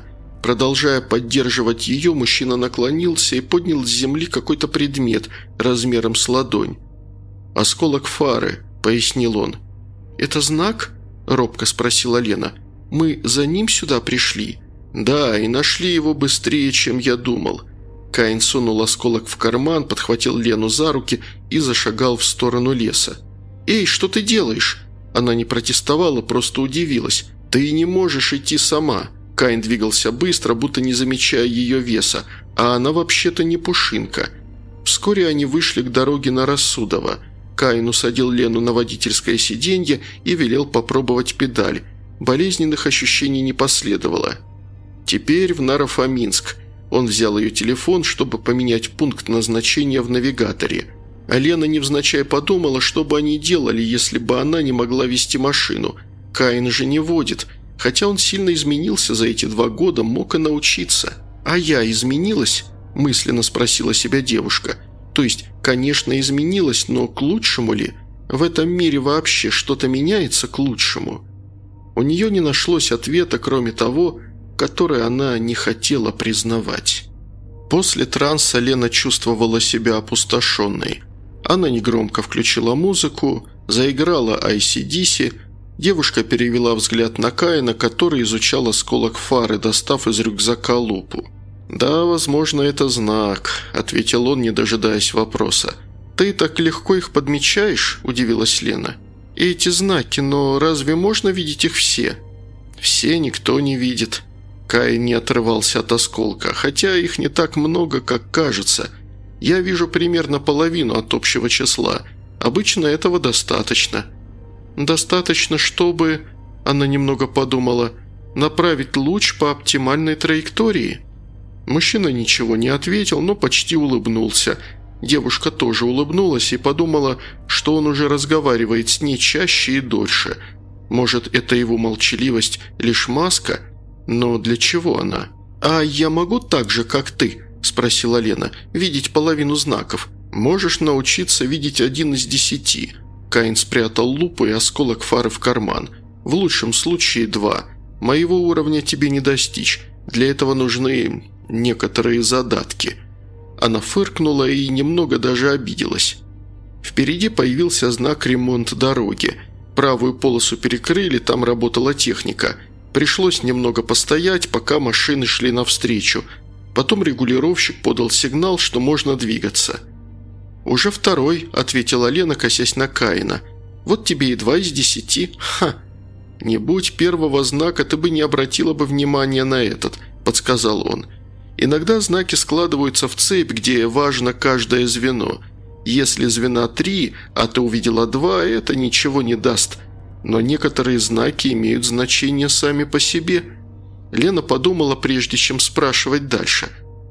Продолжая поддерживать ее, мужчина наклонился и поднял с земли какой-то предмет размером с ладонь. «Осколок фары», – пояснил он. «Это знак?» – робко спросила Лена. «Мы за ним сюда пришли?» «Да, и нашли его быстрее, чем я думал». Каин сунул осколок в карман, подхватил Лену за руки и зашагал в сторону леса. «Эй, что ты делаешь?» Она не протестовала, просто удивилась. «Ты не можешь идти сама». Каин двигался быстро, будто не замечая ее веса, а она вообще-то не пушинка. Вскоре они вышли к дороге на Рассудово. Каин усадил Лену на водительское сиденье и велел попробовать педаль. Болезненных ощущений не последовало. Теперь в Наро-Фоминск. Он взял ее телефон, чтобы поменять пункт назначения в навигаторе. А Лена невзначай подумала, что бы они делали, если бы она не могла вести машину. Каин же не водит. Хотя он сильно изменился за эти 2 года, мог и научиться. «А я изменилась?» – мысленно спросила себя девушка. «То есть, конечно, изменилась, но к лучшему ли? В этом мире вообще что-то меняется к лучшему?» У нее не нашлось ответа, кроме того, который она не хотела признавать. После транса Лена чувствовала себя опустошенной. Она негромко включила музыку, заиграла AC/DC. Девушка перевела взгляд на Каина, который изучал осколок фары, достав из рюкзака лупу. «Да, возможно, это знак», – ответил он, не дожидаясь вопроса. «Ты так легко их подмечаешь?» – удивилась Лена. «Эти знаки, но разве можно видеть их все?» «Все никто не видит». Каин не отрывался от осколка, хотя их не так много, как кажется. «Я вижу примерно половину от общего числа. Обычно этого достаточно». «Достаточно, чтобы...» – она немного подумала – «направить луч по оптимальной траектории?» Мужчина ничего не ответил, но почти улыбнулся. Девушка тоже улыбнулась и подумала, что он уже разговаривает с ней чаще и дольше. Может, это его молчаливость лишь маска? Но для чего она? «А я могу так же, как ты?» – спросила Лена. «Видеть половину знаков. Можешь научиться видеть 1 из 10». Каин спрятал лупу и осколок фары в карман. «В лучшем случае 2. Моего уровня тебе не достичь. Для этого нужны некоторые задатки». Она фыркнула и немного даже обиделась. Впереди появился знак «Ремонт дороги». Правую полосу перекрыли, там работала техника. Пришлось немного постоять, пока машины шли навстречу. Потом регулировщик подал сигнал, что можно двигаться. «Уже 2», – ответила Лена, косясь на Каина. «Вот тебе и 2 из 10. Ха!» «Не будь первого знака, ты бы не обратила бы внимания на этот», – подсказал он. «Иногда знаки складываются в цепь, где важно каждое звено. Если звена 3, а ты увидела 2, это ничего не даст. Но некоторые знаки имеют значение сами по себе». Лена подумала, прежде чем спрашивать дальше.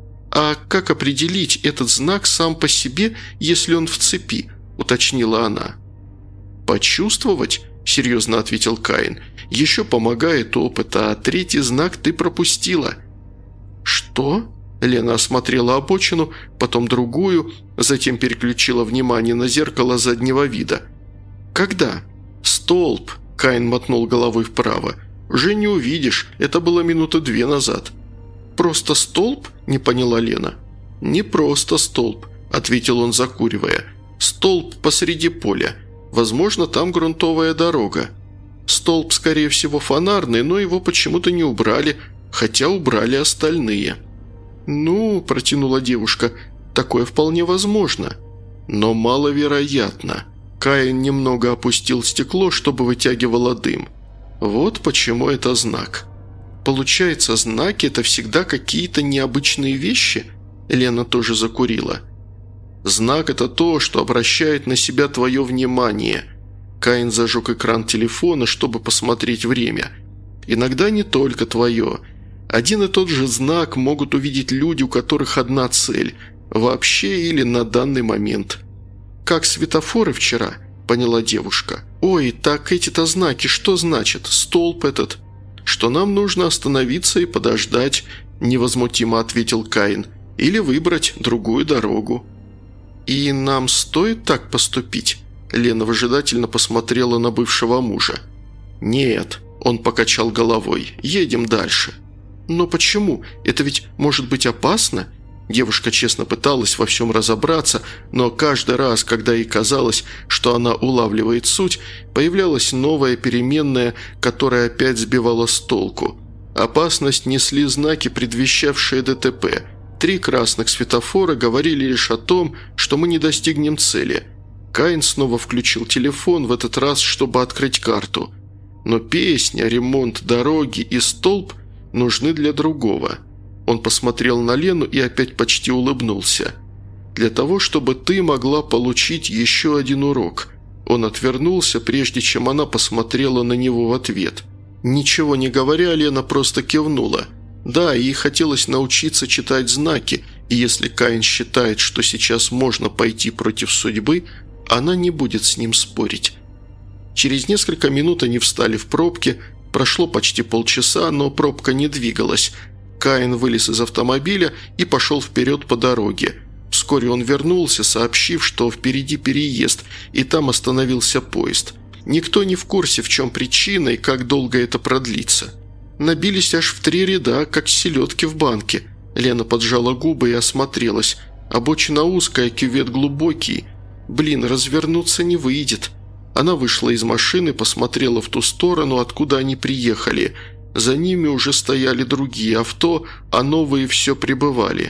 «А как определить этот знак сам по себе, если он в цепи?» – уточнила она. «Почувствовать?» – серьезно ответил Каин. «Еще помогает опыт, а 3-й знак ты пропустила». «Что?» – Лена осмотрела обочину, потом другую, затем переключила внимание на зеркало заднего вида. «Когда?» «Столб», – Каин мотнул головой вправо. «Уже не увидишь, это было 2 минуты назад». «Просто столб?» – не поняла Лена. «Не просто столб», – ответил он, закуривая. «Столб посреди поля. Возможно, там грунтовая дорога. Столб, скорее всего, фонарный, но его почему-то не убрали, хотя убрали остальные». «Ну», – протянула девушка, – «такое вполне возможно». «Но маловероятно». Каин немного опустил стекло, чтобы вытягивало дым. «Вот почему это знак». «Получается, знаки – это всегда какие-то необычные вещи?» Лена тоже закурила. «Знак – это то, что обращает на себя твое внимание». Каин зажег экран телефона, чтобы посмотреть время. «Иногда не только твое. Один и тот же знак могут увидеть люди, у которых одна цель – вообще или на данный момент». «Как светофоры вчера», – поняла девушка. «Ой, так эти-то знаки что значит? Столб этот?» «Что нам нужно остановиться и подождать», – невозмутимо ответил Каин. «Или выбрать другую дорогу». «И нам стоит так поступить?» Лена выжидательно посмотрела на бывшего мужа. «Нет», – он покачал головой, – «едем дальше». «Но почему? Это ведь может быть опасно?» Девушка честно пыталась во всем разобраться, но каждый раз, когда ей казалось, что она улавливает суть, появлялась новая переменная, которая опять сбивала с толку. Опасность несли знаки, предвещавшие ДТП. 3 красных светофора говорили лишь о том, что мы не достигнем цели. Каин снова включил телефон, в этот раз, чтобы открыть карту. Но песня, ремонт дороги и столб нужны для другого. Он посмотрел на Лену и опять почти улыбнулся. «Для того, чтобы ты могла получить еще один урок». Он отвернулся, прежде чем она посмотрела на него в ответ. Ничего не говоря, Лена просто кивнула. Да, ей хотелось научиться читать знаки, и если Каин считает, что сейчас можно пойти против судьбы, она не будет с ним спорить. Через несколько минут они встали в пробке, прошло почти полчаса, но пробка не двигалась. Каин вылез из автомобиля и пошел вперед по дороге. Вскоре он вернулся, сообщив, что впереди переезд, и там остановился поезд. Никто не в курсе, в чем причина и как долго это продлится. Набились аж в 3 ряда, как селедки в банке. Лена поджала губы и осмотрелась. Обочина узкая, кювет глубокий. Блин, развернуться не выйдет. Она вышла из машины, посмотрела в ту сторону, откуда они приехали. За ними уже стояли другие авто, а новые все прибывали.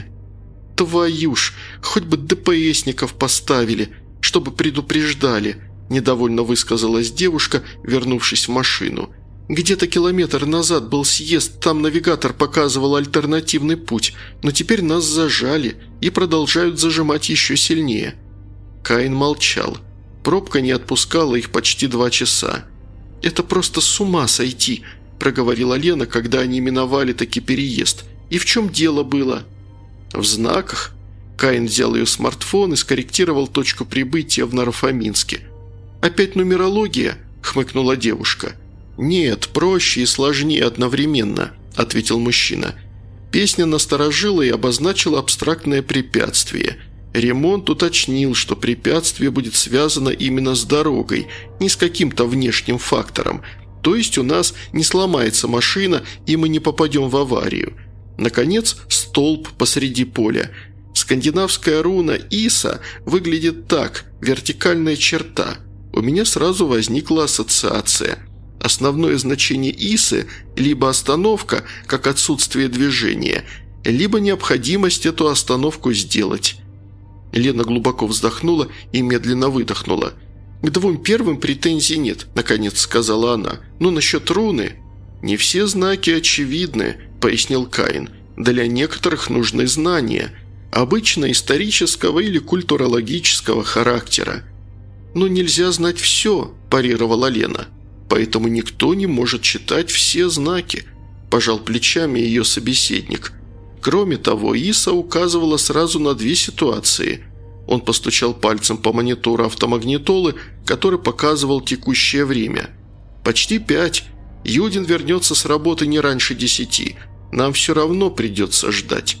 «Твою ж, хоть бы ДПСников поставили, чтобы предупреждали», – недовольно высказалась девушка, вернувшись в машину. «Где-то километр назад был съезд, там навигатор показывал альтернативный путь, но теперь нас зажали и продолжают зажимать еще сильнее». Каин молчал. Пробка не отпускала их почти 2 часа. «Это просто с ума сойти», – проговорила Лена, когда они миновали таки переезд. «И в чем дело было?» «В знаках». Каин взял ее смартфон и скорректировал точку прибытия в Наро-Фоминске. «Опять нумерология?» – хмыкнула девушка. «Нет, проще и сложнее одновременно», – ответил мужчина. Песня насторожила и обозначила абстрактное препятствие. Ремонт уточнил, что препятствие будет связано именно с дорогой, не с каким-то внешним фактором. То есть у нас не сломается машина, и мы не попадем в аварию. Наконец, столб посреди поля. Скандинавская руна Иса выглядит так – вертикальная черта. У меня сразу возникла ассоциация. Основное значение Исы – либо остановка, как отсутствие движения, либо необходимость эту остановку сделать. Лена глубоко вздохнула и медленно выдохнула. «К 2 первым претензий нет», – наконец сказала она. «Но насчет руны...» «Не все знаки очевидны», – пояснил Каин. «Для некоторых нужны знания, обычно исторического или культурологического характера». «Но нельзя знать все», – парировала Лена. «Поэтому никто не может читать все знаки», – пожал плечами ее собеседник. Кроме того, Иса указывала сразу на 2 ситуации. Он постучал пальцем по монитору автомагнитолы, который показывал текущее время. «Почти 5. Юдин вернется с работы не раньше 10. Нам все равно придется ждать».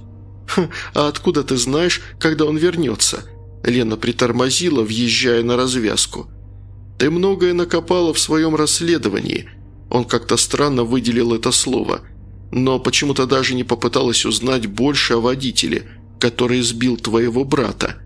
«А откуда ты знаешь, когда он вернется?» Лена притормозила, въезжая на развязку. «Ты многое накопала в своем расследовании». Он как-то странно выделил это слово. «Но почему-то даже не попыталась узнать больше о водителе, который сбил твоего брата».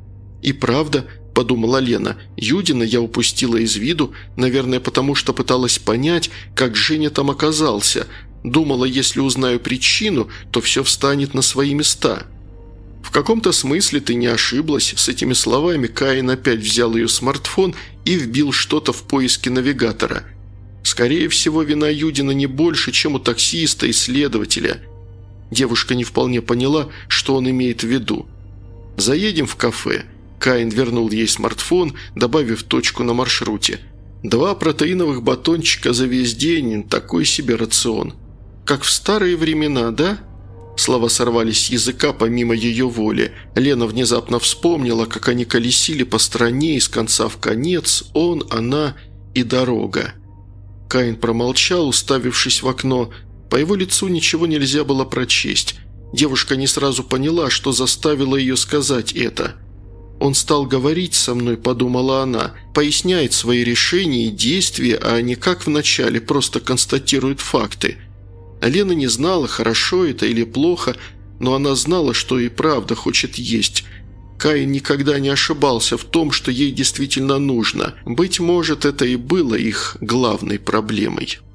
«И правда», – подумала Лена, – «Юдина я упустила из виду, наверное, потому что пыталась понять, как Женя там оказался. Думала, если узнаю причину, то все встанет на свои места». «В каком-то смысле ты не ошиблась». С этими словами Каин опять взял ее смартфон и вбил что-то в поиске навигатора. «Скорее всего, вина Юдина не больше, чем у таксиста и следователя». Девушка не вполне поняла, что он имеет в виду. «Заедем в кафе». Каин вернул ей смартфон, добавив точку на маршруте. 2 протеиновых батончика за весь день – такой себе рацион. «Как в старые времена, да?» Слова сорвались с языка помимо ее воли. Лена внезапно вспомнила, как они колесили по стране из конца в конец, он, она и дорога. Каин промолчал, уставившись в окно. По его лицу ничего нельзя было прочесть. Девушка не сразу поняла, что заставило ее сказать это. «Он стал говорить со мной», – подумала она, – «поясняет свои решения и действия, а не как вначале, просто констатирует факты». Лена не знала, хорошо это или плохо, но она знала, что и правда хочет есть. Каин никогда не ошибался в том, что ей действительно нужно. Быть может, это и было их главной проблемой.